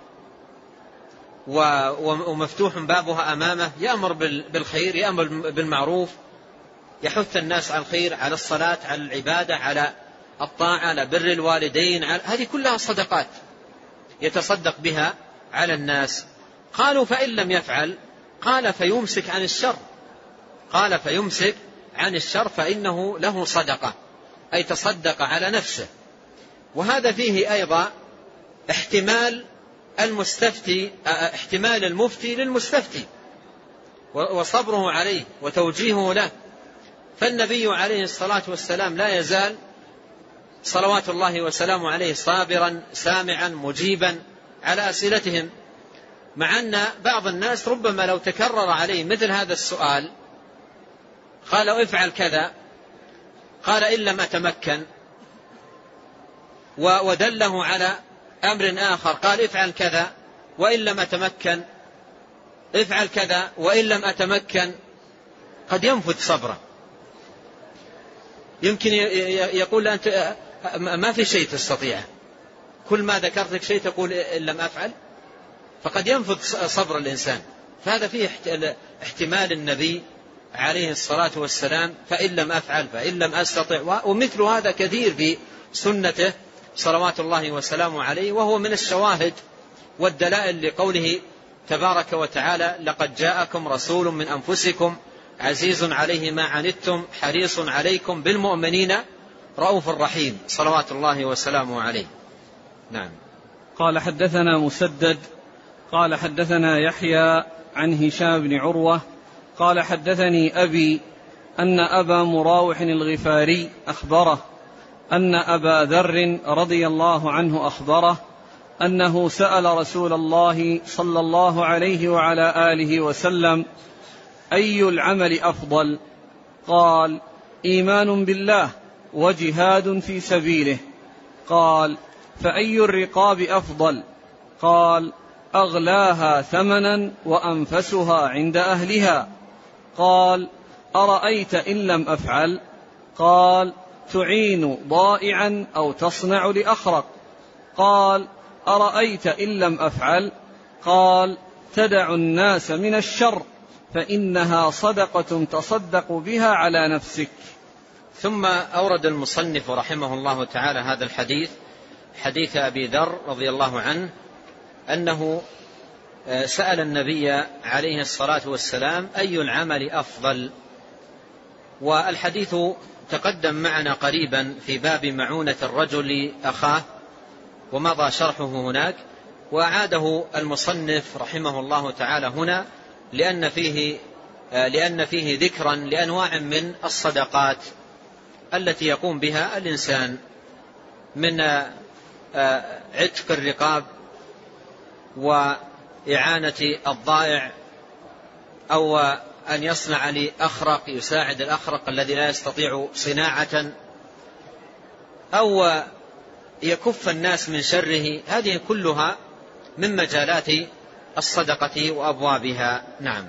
ومفتوح بابها أمامه، يأمر بالخير، يأمر بالمعروف، يحث الناس على الخير، على الصلاة، على العبادة، على الطاعة، على بر الوالدين، هذه كلها صدقات يتصدق بها على الناس. قالوا فإن لم يفعل، قال فيمسك عن الشر، قال فيمسك عن الشر فإنه له صدقة، أي تصدق على نفسه. وهذا فيه أيضا احتمال المستفتي احتمال المفتي للمستفتي وصبره عليه وتوجيهه له. فالنبي عليه الصلاة والسلام لا يزال صلوات الله وسلامه عليه صابرا سامعا مجيبا على أسئلتهم، مع أن بعض الناس ربما لو تكرر عليه مثل هذا السؤال قال افعل كذا، قال إن لم أتمكن، ودله على أمر آخر قال افعل كذا وإن لم أتمكن، افعل كذا وإن لم أتمكن، قد ينفذ صبره. يمكن يقول أنت ما في شيء تستطيع، كل ما ذكرت لك شيء تقول إن لم أفعل، فقد ينفذ صبر الإنسان. فهذا فيه احتمال النبي عليه الصلاة والسلام فإن لم أفعل، فإن لم أستطع، ومثل هذا كثير في سنته صلوات الله وسلامه عليه، وهو من الشواهد والدلائل لقوله تبارك وتعالى لقد جاءكم رسول من أنفسكم عزيز عليه ما عنتم حريص عليكم بالمؤمنين رؤوف رحيم، صلوات الله وسلامه عليه. نعم. قال حدثنا مسدد قال حدثنا يحيى عن هشام بن عروة قال حدثني أبي أن أبا مراوح الغفاري أخبره أن أبا ذر رضي الله عنه أخبره أنه سأل رسول الله صلى الله عليه وعلى آله وسلم أي العمل أفضل؟ قال إيمان بالله وجهاد في سبيله. قال فأي الرقاب أفضل؟ قال أغلاها ثمنا وأنفسها عند أهلها. قال أرأيت إن لم أفعل؟ قال تعين ضائعا أو تصنع لأخرق. قال أرأيت إن لم أفعل؟ قال تدع الناس من الشر فإنها صدقة تصدق بها على نفسك. ثم أورد المصنف رحمه الله تعالى هذا الحديث، حديث أبي ذر رضي الله عنه أنه سأل النبي عليه الصلاة والسلام أي العمل أفضل. والحديث تقدم معنا قريبا في باب معونة الرجل أخاه ومضى شرحه هناك، وأعاده المصنف رحمه الله تعالى هنا لأن فيه, لأن فيه ذكرا لأنواع من الصدقات التي يقوم بها الإنسان، من عتق الرقاب وإعانة الضائع، أو أن يصنع لأخرق يساعد الأخرق الذي لا يستطيع صناعة، أو يكف الناس من شره. هذه كلها من مجالات الصدقة وأبوابها. نعم.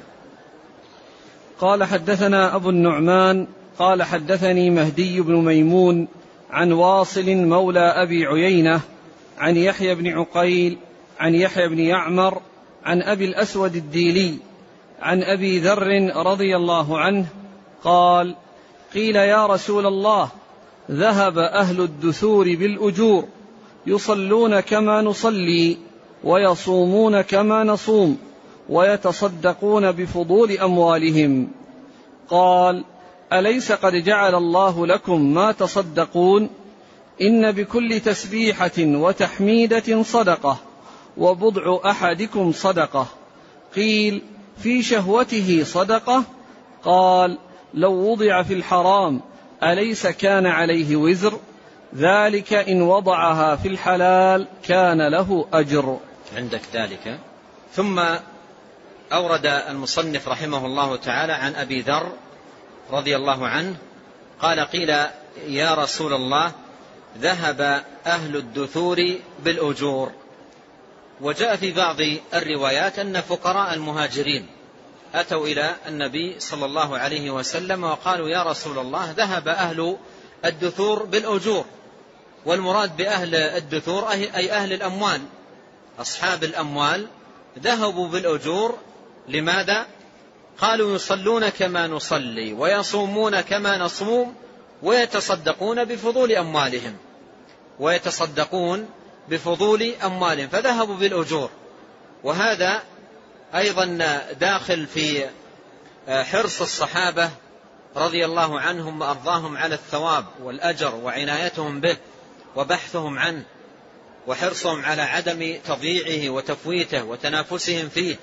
قال حدثنا أبو النعمان قال حدثني مهدي بن ميمون عن واصل مولى أبي عيينة عن يحيى بن عقيل عن يحيى بن يعمر عن أبي الأسود الديلي عن أبي ذر رضي الله عنه قال قيل يا رسول الله ذهب أهل الدثور بالأجور يصلون كما نصلي ويصومون كما نصوم ويتصدقون بفضول أموالهم. قال أليس قد جعل الله لكم ما تصدقون؟ إن بكل تسبيحة وتحميدة صدقة وبضع أحدكم صدقة. قيل في شهوته صدقة؟ قال لو وضع في الحرام أليس كان عليه وزر؟ ذلك إن وضعها في الحلال كان له أجر. عندك ذلك. ثم أورد المصنف رحمه الله تعالى عن أبي ذر رضي الله عنه قال قيل يا رسول الله ذهب أهل الدثور بالأجور. وجاء في بعض الروايات أن فقراء المهاجرين أتوا إلى النبي صلى الله عليه وسلم وقالوا يا رسول الله ذهب أهل الدثور بالأجور. والمراد بأهل الدثور أي أهل الأموال، أصحاب الأموال ذهبوا بالأجور. لماذا؟ قالوا يصلون كما نصلي ويصومون كما نصوم ويتصدقون بفضول أموالهم ويتصدقون بفضول أموالهم فذهبوا بالأجور. وهذا أيضا داخل في حرص الصحابة رضي الله عنهم وأرضاهم على الثواب والأجر وعنايتهم به وبحثهم عنه وحرصهم على عدم تضييعه وتفويته وتنافسهم فيه.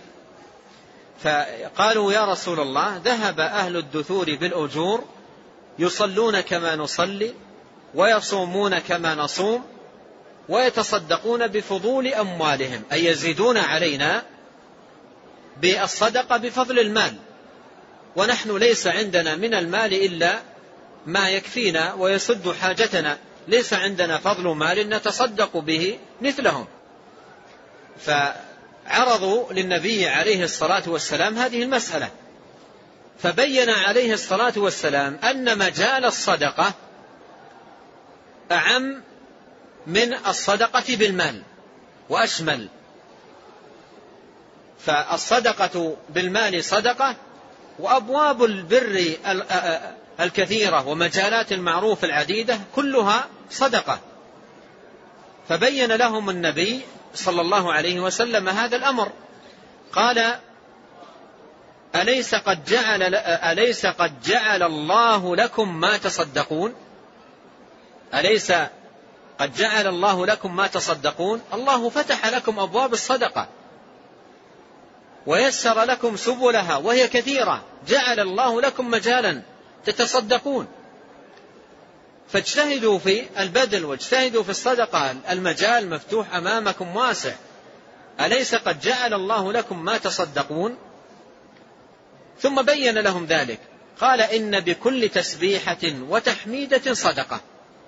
فقالوا يا رسول الله ذهب أهل الدثور بالأجور يصلون كما نصلي ويصومون كما نصوم ويتصدقون بفضول أموالهم، أي يزيدون علينا بالصدقة بفضل المال، ونحن ليس عندنا من المال إلا ما يكفينا ويسد حاجتنا، ليس عندنا فضل مال نتصدق به مثلهم. فعرضوا للنبي عليه الصلاة والسلام هذه المسألة، فبين عليه الصلاة والسلام أن مجال الصدقة أعم من الصدقة بالمال وأشمل. فالصدقة بالمال صدقة، وأبواب البر الكثيرة ومجالات المعروف العديدة كلها صدقة. فبين لهم النبي صلى الله عليه وسلم هذا الأمر. قال أليس قد جعل, أليس قد جعل الله لكم ما تصدقون؟ أليس قد جعل الله لكم ما تصدقون؟ الله فتح لكم أبواب الصدقة ويسر لكم سبلها وهي كثيرة، جعل الله لكم مجالا تتصدقون، فاجتهدوا في البذل واجتهدوا في الصدقة، المجال مفتوح أمامكم واسع. أليس قد جعل الله لكم ما تصدقون؟ ثم بين لهم ذلك، قال إن بكل تسبيحة وتحميدة صدقة.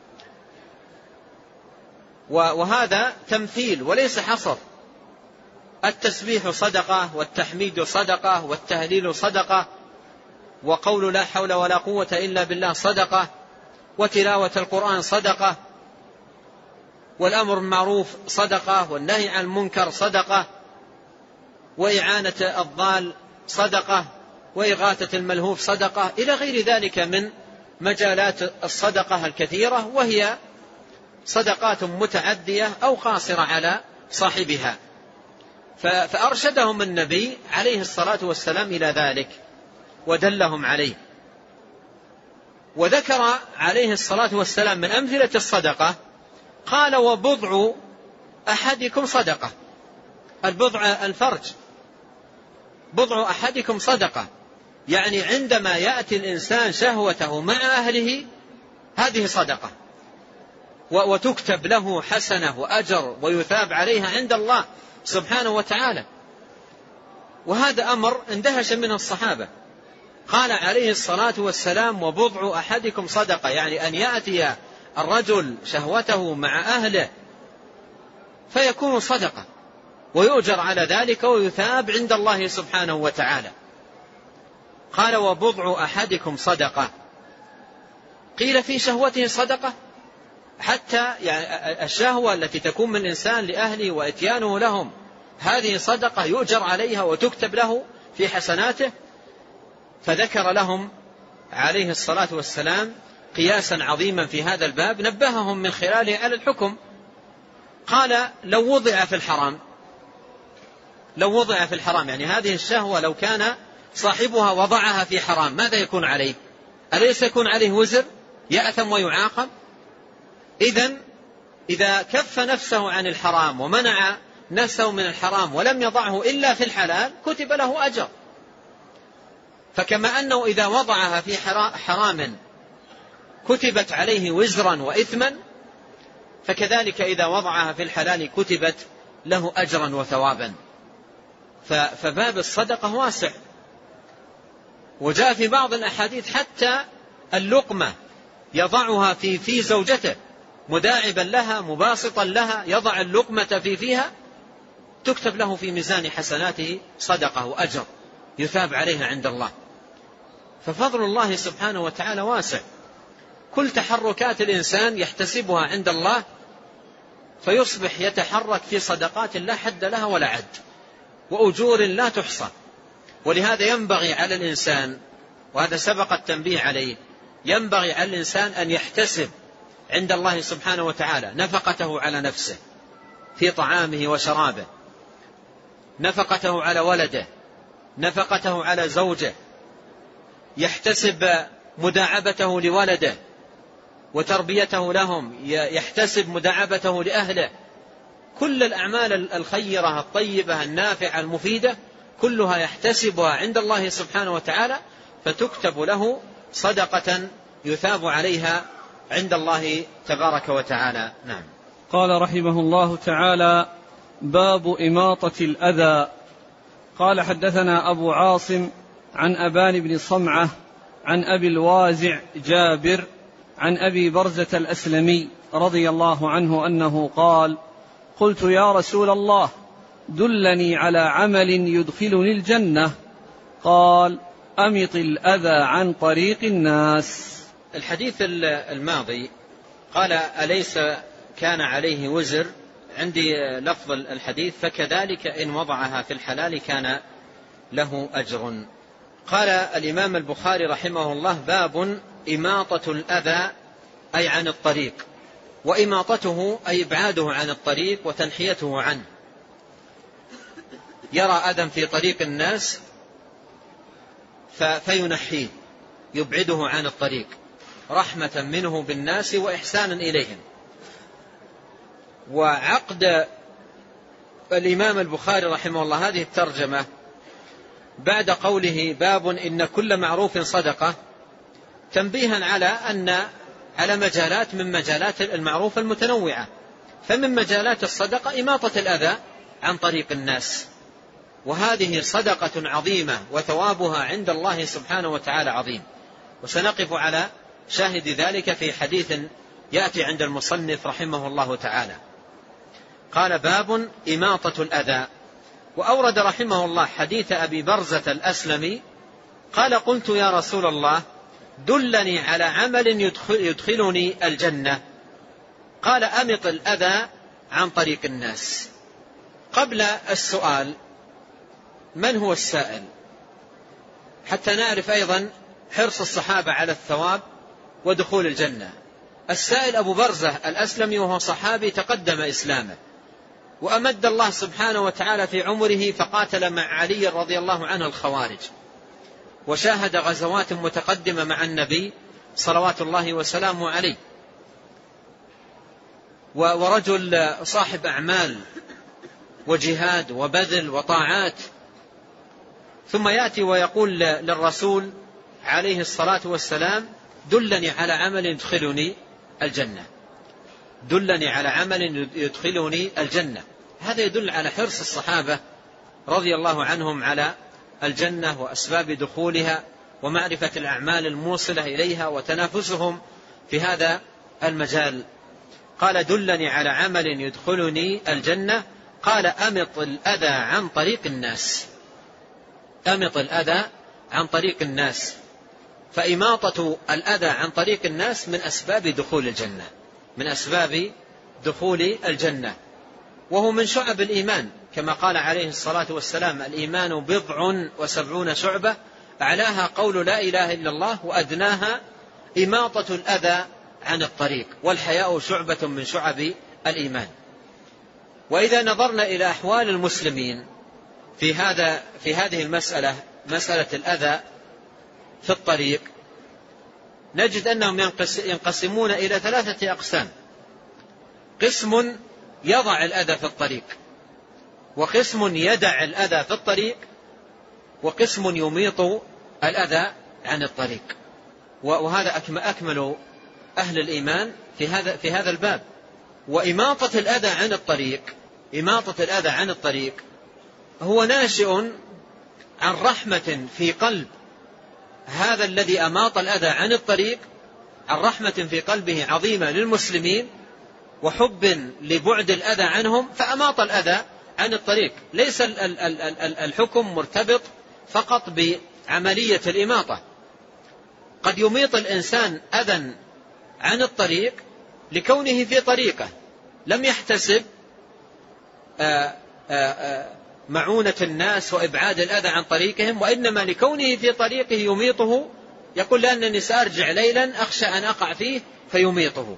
وهذا تمثيل وليس حصر. التسبيح صدقة والتحميد صدقة والتهليل صدقة وقول لا حول ولا قوة إلا بالله صدقة وتلاوة القرآن صدقة والأمر بالمعروف صدقة والنهي عن المنكر صدقة وإعانة الضال صدقة وإغاثة الملهوف صدقة إلى غير ذلك من مجالات الصدقة الكثيرة، وهي صدقات متعدية أو قاصرة على صاحبها. فأرشدهم النبي عليه الصلاة والسلام إلى ذلك ودلهم عليه. وذكر عليه الصلاة والسلام من أمثلة الصدقة قال وبضع أحدكم صدقة. البضع الفرج، بضع أحدكم صدقة، يعني عندما يأتي الإنسان شهوته مع أهله هذه صدقة، وتكتب له حسنة وأجر ويثاب عليها عند الله سبحانه وتعالى. وهذا أمر اندهش منه الصحابة. قال عليه الصلاة والسلام وبضع أحدكم صدقة، يعني أن يأتي الرجل شهوته مع أهله فيكون صدقة ويؤجر على ذلك ويثاب عند الله سبحانه وتعالى. قال وبضع أحدكم صدقة. قيل في شهوته صدقة، حتى يعني الشهوة التي تكون من الإنسان لأهله وإتيانه لهم هذه صدقة يؤجر عليها وتكتب له في حسناته. فذكر لهم عليه الصلاة والسلام قياسا عظيما في هذا الباب نبههم من خلاله على الحكم. قال لو وضع في الحرام، لو وضع في الحرام يعني هذه الشهوة لو كان صاحبها وضعها في حرام ماذا يكون عليه؟ أليس يكون عليه وزر يأثم ويعاقب؟ إذن إذا كف نفسه عن الحرام ومنع نفسه من الحرام ولم يضعه إلا في الحلال كتب له أجر. فكما أنه إذا وضعها في حرام كتبت عليه وزرا وإثما، فكذلك إذا وضعها في الحلال كتبت له أجرا وثوابا. فباب الصدقة واسع. وجاء في بعض الأحاديث حتى اللقمة يضعها في في زوجته مداعبا لها مباسطا لها، يضع اللقمة في فيها تكتب له في ميزان حسناته صدقة وأجر يثاب عليها عند الله. ففضل الله سبحانه وتعالى واسع. كل تحركات الإنسان يحتسبها عند الله فيصبح يتحرك في صدقات لا حد لها ولا عد وأجور لا تحصى. ولهذا ينبغي على الإنسان، وهذا سبق التنبيه عليه، ينبغي على الإنسان أن يحتسب عند الله سبحانه وتعالى نفقته على نفسه في طعامه وشرابه، نفقته على ولده، نفقته على زوجه، يحتسب مداعبته لولده وتربيته لهم، يحتسب مداعبته لأهله. كل الأعمال الخيرة الطيبة النافعة المفيدة كلها يحتسبها عند الله سبحانه وتعالى فتكتب له صدقة يثاب عليها عند الله تبارك وتعالى. نعم. قال رحمه الله تعالى: باب إماطة الأذى. قال حدثنا أبو عاصم عن أبان بن صمعة عن أبي الوازع جابر عن أبي برزة الأسلمي رضي الله عنه أنه قال: قلت يا رسول الله دلني على عمل يدخلني الجنة. قال: أمط الأذى عن طريق الناس. الحديث الماضي قال: أليس كان عليه وزر؟ عندي لفظ الحديث: فكذلك إن وضعها في الحلال كان له أجر. قال الإمام البخاري رحمه الله: باب إماطة الأذى أي عن الطريق، وإماطته أي إبعاده عن الطريق وتنحيته عنه. يرى أذى في طريق الناس فينحيه يبعده عن الطريق رحمة منه بالناس وإحسانا إليهم. وعقد الإمام البخاري رحمه الله هذه الترجمة بعد قوله: باب إن كل معروف صدقة، تنبيها على أن على مجالات من مجالات المعروف المتنوعة. فمن مجالات الصدقة إماطة الأذى عن طريق الناس، وهذه صدقة عظيمة وثوابها عند الله سبحانه وتعالى عظيم. وسنقف على شاهد ذلك في حديث يأتي عند المصنف رحمه الله تعالى. قال: باب إماطة الأذى. وأورد رحمه الله حديث أبي برزة الأسلمي قال: قلت يا رسول الله دلني على عمل يدخل يدخلني الجنة. قال: أمط الأذى عن طريق الناس. قبل السؤال من هو السائل، حتى نعرف أيضا حرص الصحابة على الثواب ودخول الجنة. السائل أبو برزة الأسلمي وهو صحابي تقدم إسلامه، وأمد الله سبحانه وتعالى في عمره فقاتل مع علي رضي الله عنه الخوارج، وشاهد غزوات متقدمة مع النبي صلوات الله وسلامه عليه، ورجل صاحب أعمال وجهاد وبذل وطاعات. ثم يأتي ويقول للرسول عليه الصلاة والسلام: دلني على عمل يدخلني الجنة، دلني على عمل يدخلني الجنة. هذا يدل على حرص الصحابة رضي الله عنهم على الجنة وأسباب دخولها ومعرفة الأعمال الموصلة إليها، وتنافسهم في هذا المجال. قال دلني على عمل يدخلني الجنة. قال أمط الأذى عن طريق الناس. أمط الأذى عن طريق الناس. فإماطة الأذى عن طريق الناس من أسباب دخول الجنة، من أسباب دخول الجنة، وهو من شعب الإيمان، كما قال عليه الصلاة والسلام: الإيمان بضع وسبعون شعبة، أعلاها قول لا إله إلا الله، وأدناها إماطة الأذى عن الطريق، والحياء شعبة من شعب الإيمان. وإذا نظرنا إلى أحوال المسلمين في هذا في هذه المسألة، مسألة الأذى في الطريق، نجد أنهم ينقسمون إلى ثلاثة أقسام: قسم يضع الأذى في الطريق، وقسم يدع الأذى في الطريق، وقسم يميط الأذى عن الطريق. وهذا أكمل أهل الإيمان في هذا في هذا الباب. وإماطة الأذى عن الطريق إماطة الأذى عن الطريق هو ناشئ عن رحمة في قلب هذا الذي أماط الأذى عن الطريق، عن رحمة في قلبه عظيمة للمسلمين، وحب لبعد الأذى عنهم، فأماط الأذى عن الطريق. ليس الحكم مرتبط فقط بعملية الإماطة. قد يميط الإنسان أذى عن الطريق لكونه في طريقه لم يحتسب آآ آآ معونة الناس وإبعاد الأذى عن طريقهم، وإنما لكونه في طريقه يميطه، يقول لأنني سأرجع ليلا أخشى أن أقع فيه فيميطه.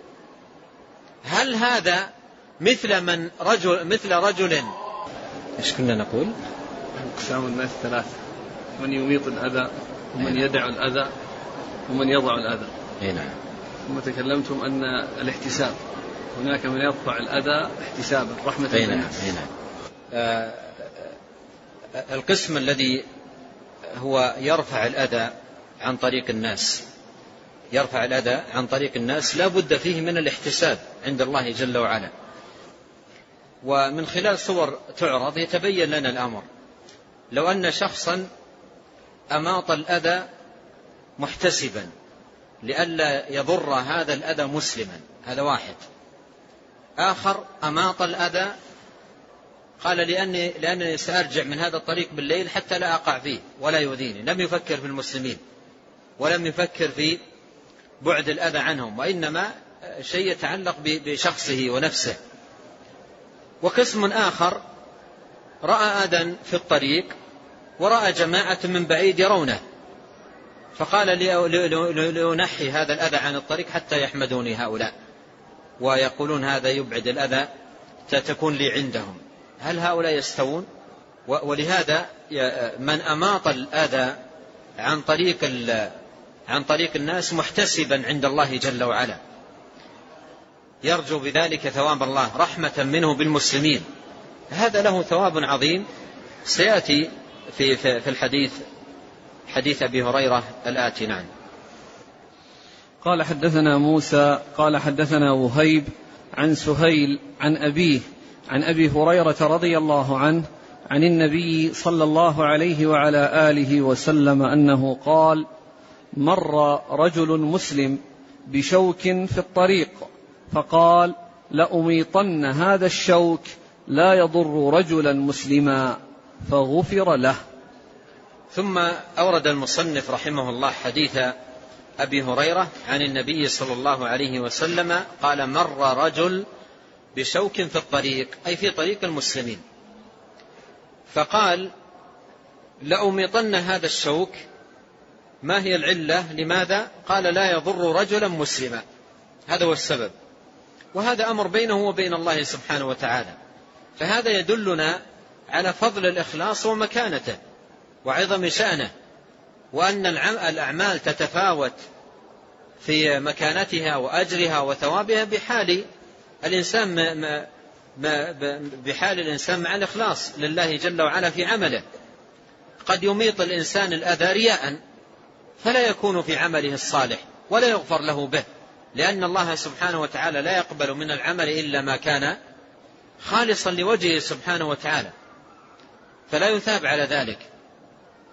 هل هذا مثل من رجل مثل رجل إيش كنا نقول؟ أقسام الناس ثلاثة: من يميط الأذى، ومن يدع الأذى، ومن يضع الأذى. نعم. ثم تكلمتم أن الاحتساب، هناك من يرفع الأذى احتسابا رحمة بالناس. نعم. آه القسم الذي هو يرفع الأذى عن طريق الناس يرفع الأذى عن طريق الناس لا بد فيه من الاحتساب عند الله جل وعلا. ومن خلال صور تعرض يتبين لنا الأمر. لو أن شخصا أماط الأذى محتسبا لئلا يضر هذا الأذى مسلما، هذا واحد. آخر أماط الأذى قال لأني, لأنني سأرجع من هذا الطريق بالليل حتى لا أقع فيه ولا يؤذيني، لم يفكر في المسلمين ولم يفكر في بعد الأذى عنهم، وإنما شيء يتعلق بشخصه ونفسه. وقسم آخر رأى أذى في الطريق ورأى جماعة من بعيد يرونه، فقال لأنحي هذا الأذى عن الطريق حتى يحمدوني هؤلاء ويقولون هذا يبعد الأذى تكون لي عندهم. هل هؤلاء يستوون؟ ولهذا من أماط الأذى عن طريق عن طريق الناس محتسبا عند الله جل وعلا، يرجو بذلك ثواب الله رحمة منه بالمسلمين، هذا له ثواب عظيم سيأتي في في الحديث حديث أبي هريرة الآتي. نعم. قال حدثنا موسى قال حدثنا وهيب عن سهيل عن أبيه عن أبي هريرة رضي الله عنه عن النبي صلى الله عليه وعلى آله وسلم أنه قال: مر رجل مسلم بشوك في الطريق فقال: لأميطن هذا الشوك لا يضر رجلا مسلما، فغفر له. ثم أورد المصنف رحمه الله حديث أبي هريرة عن النبي صلى الله عليه وسلم قال: مر رجل بشوك في الطريق، أي في طريق المسلمين، فقال: لأميطن هذا الشوك. ما هي العلة؟ لماذا؟ قال: لا يضر رجلا مسلما، هذا هو السبب. وهذا أمر بينه وبين الله سبحانه وتعالى، فهذا يدلنا على فضل الإخلاص ومكانته وعظم شأنه، وأن الأعمال تتفاوت في مكانتها وأجرها وثوابها بحال الإنسان ما ما بحال الإنسان مع الإخلاص لله جل وعلا في عمله. قد يميط الإنسان الأذى رياء فلا يكون في عمله الصالح ولا يغفر له به، لأن الله سبحانه وتعالى لا يقبل من العمل إلا ما كان خالصا لوجهه سبحانه وتعالى، فلا يثاب على ذلك،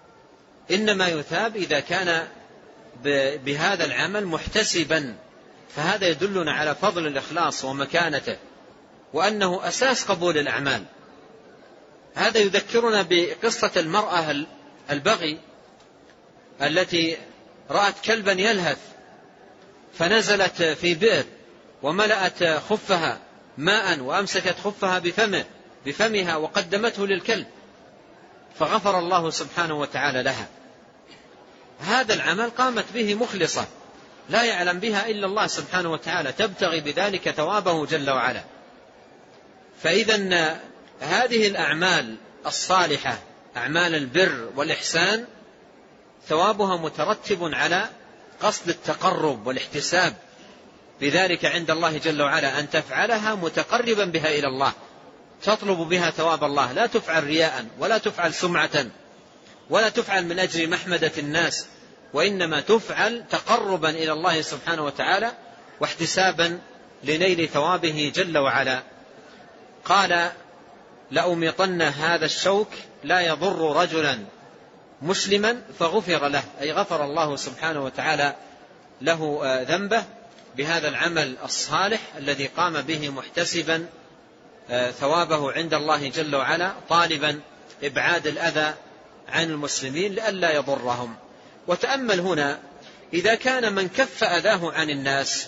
إنما يثاب إذا كان بهذا العمل محتسبا فهذا يدلنا على فضل الإخلاص ومكانته، وأنه أساس قبول الأعمال. هذا يذكرنا بقصة المرأة البغي التي رأت كلبا يلهث فنزلت في بئر وملأت خفها ماء وأمسكت خفها بفمه بفمها وقدمته للكلب، فغفر الله سبحانه وتعالى لها. هذا العمل قامت به مخلصة لا يعلم بها إلا الله سبحانه وتعالى، تبتغي بذلك ثوابه جل وعلا. فإذا هذه الأعمال الصالحة، أعمال البر والإحسان، ثوابها مترتب على قصد التقرب والاحتساب بذلك عند الله جل وعلا، أن تفعلها متقربا بها إلى الله، تطلب بها ثواب الله، لا تفعل رياء ولا تفعل سمعة ولا تفعل من أجل محمدة الناس، وإنما تفعل تقربا إلى الله سبحانه وتعالى واحتسابا لنيل ثوابه جل وعلا. قال: لأميطن هذا الشوك لا يضر رجلا مسلما فغفر له، أي غفر الله سبحانه وتعالى له ذنبه بهذا العمل الصالح الذي قام به محتسبا ثوابه عند الله جل وعلا، طالبا إبعاد الأذى عن المسلمين لئلا يضرهم. وتأمل هنا، إذا كان من كف أذاه عن الناس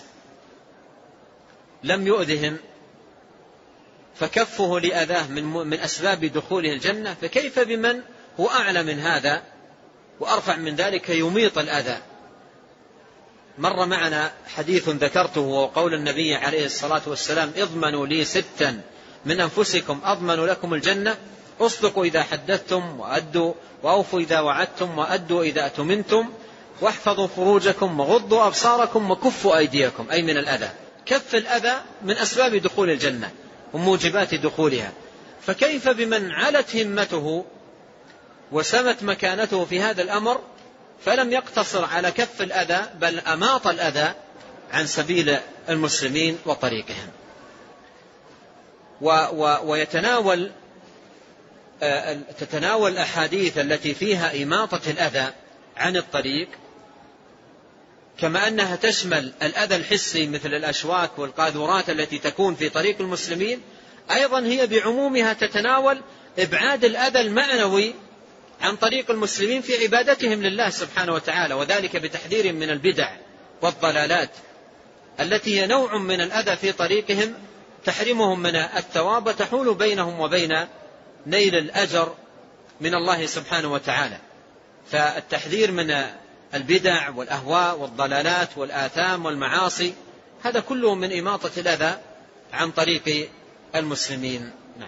لم يؤذهم فكفه لأذاه من, من أسباب دخوله الجنة، فكيف بمن هو أعلى من هذا وأرفع من ذلك يميط الأذى؟ مر معنا حديث ذكرته وقول النبي عليه الصلاة والسلام: اضمنوا لي ستا من أنفسكم أضمن لكم الجنة، اصدقوا إذا حدثتم وأدوا وأوفوا إذا وعدتم وأدوا إذا أتمنتم واحفظوا فروجكم وغضوا أبصاركم وكفوا أيديكم، أي من الأذى. كف الأذى من أسباب دخول الجنة وموجبات دخولها، فكيف بمن علت همته وسمت مكانته في هذا الأمر فلم يقتصر على كف الأذى بل أماط الأذى عن سبيل المسلمين وطريقهم. و و ويتناول تتناول الأحاديث التي فيها إماطة الأذى عن الطريق، كما أنها تشمل الأذى الحسي مثل الأشواك والقاذورات التي تكون في طريق المسلمين، أيضا هي بعمومها تتناول إبعاد الأذى المعنوي عن طريق المسلمين في عبادتهم لله سبحانه وتعالى، وذلك بتحذير من البدع والضلالات التي هي نوع من الأذى في طريقهم تحرمهم من الثواب وتحول بينهم وبين نيل الأجر من الله سبحانه وتعالى. فالتحذير من البدع والأهواء والضلالات والآثام والمعاصي هذا كله من إماطة الأذى عن طريق المسلمين. نعم.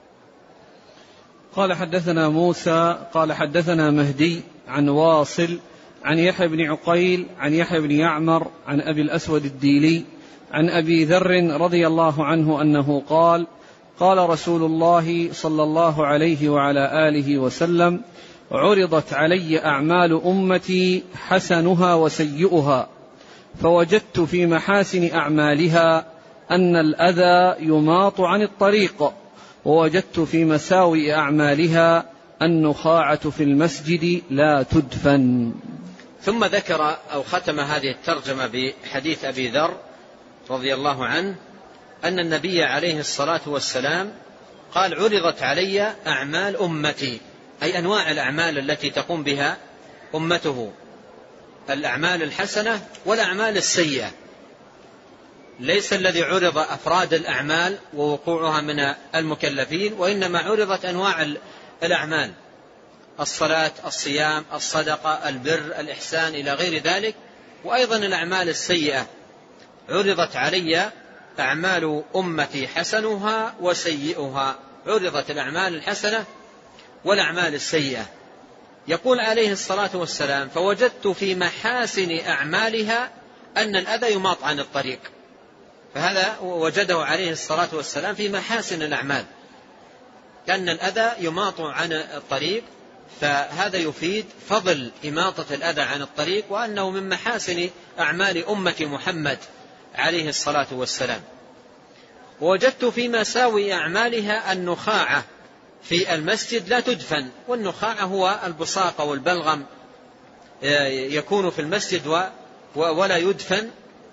قال: حدثنا موسى قال حدثنا مهدي عن واصل عن يحيى بن عقيل عن يحيى بن يعمر عن أبي الأسود الديلي عن أبي ذر رضي الله عنه أنه قال: قال رسول الله صلى الله عليه وعلى آله وسلم: عرضت علي أعمال أمتي حسنها وسيئها، فوجدت في محاسن أعمالها أن الأذى يماط عن الطريق، ووجدت في مساوئ أعمالها النخاعة في المسجد لا تدفن. ثم ذكر أو ختم هذه الترجمة بحديث أبي ذر رضي الله عنه أن النبي عليه الصلاة والسلام قال: عرضت علي أعمال أمتي، أي أنواع الأعمال التي تقوم بها أمته، الأعمال الحسنة والأعمال السيئة. ليس الذي عرض أفراد الأعمال ووقوعها من المكلفين، وإنما عرضت أنواع الأعمال: الصلاة، الصيام، الصدقة، البر، الإحسان إلى غير ذلك. وأيضا الأعمال السيئة عرضت علي أعمال أمتي حسنها وسيئها، عرضت الأعمال الحسنة والأعمال السيئة. يقول عليه الصلاة والسلام: فوجدت في محاسن أعمالها أن الأذى يماط عن الطريق. فهذا وجده عليه الصلاة والسلام في محاسن الأعمال، أن الأذى يماط عن الطريق، فهذا يفيد فضل إماطة الأذى عن الطريق، وأنه من محاسن أعمال أمة محمد عليه الصلاة والسلام. ووجدت في مساوئ أعمالها النخاعة في المسجد لا تدفن، والنخاعة هو البصاق والبلغم يكون في المسجد ولا يدفن،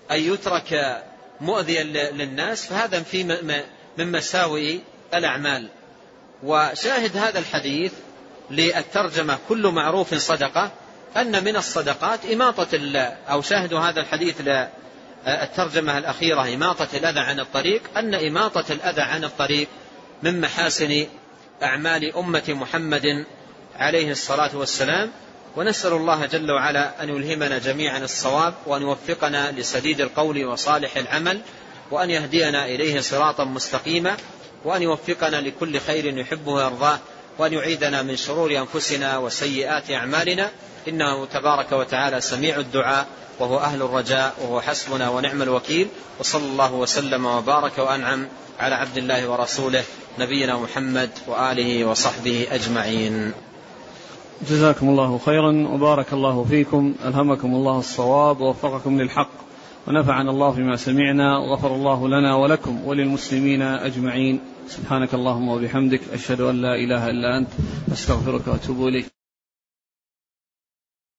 أن يترك مؤذيا للناس، فهذا في من مساوئ الأعمال. وشاهد هذا الحديث للترجمة كل معروف صدقة، أن من الصدقات إماطة أو شاهد هذا الحديث للترجمة الأخيرة إماطة الأذى عن الطريق، أن إماطة الأذى عن الطريق من محاسن أعمال أمة محمد عليه الصلاة والسلام. ونسأل الله جل وعلا أن يلهمنا جميعا الصواب، وأن يوفقنا لسديد القول وصالح العمل، وأن يهدينا إليه صراطا مستقيما، وأن يوفقنا لكل خير يحبه ويرضاه، وأن يعيدنا من شرور أنفسنا وسيئات أعمالنا، إنه تبارك وتعالى سميع الدعاء وهو أهل الرجاء وهو حسبنا ونعم الوكيل. وصلى الله وسلم وبارك وأنعم على عبد الله ورسوله نبينا محمد وآله وصحبه أجمعين. جزاكم الله خيرا وبارك الله فيكم، ألهمكم الله الصواب ووفقكم للحق، ونفعنا الله بما سمعنا، وغفر الله لنا ولكم وللمسلمين أجمعين. سبحانك اللهم وبحمدك، أشهد أن لا إله إلا أنت، أستغفرك وأتوب إليك.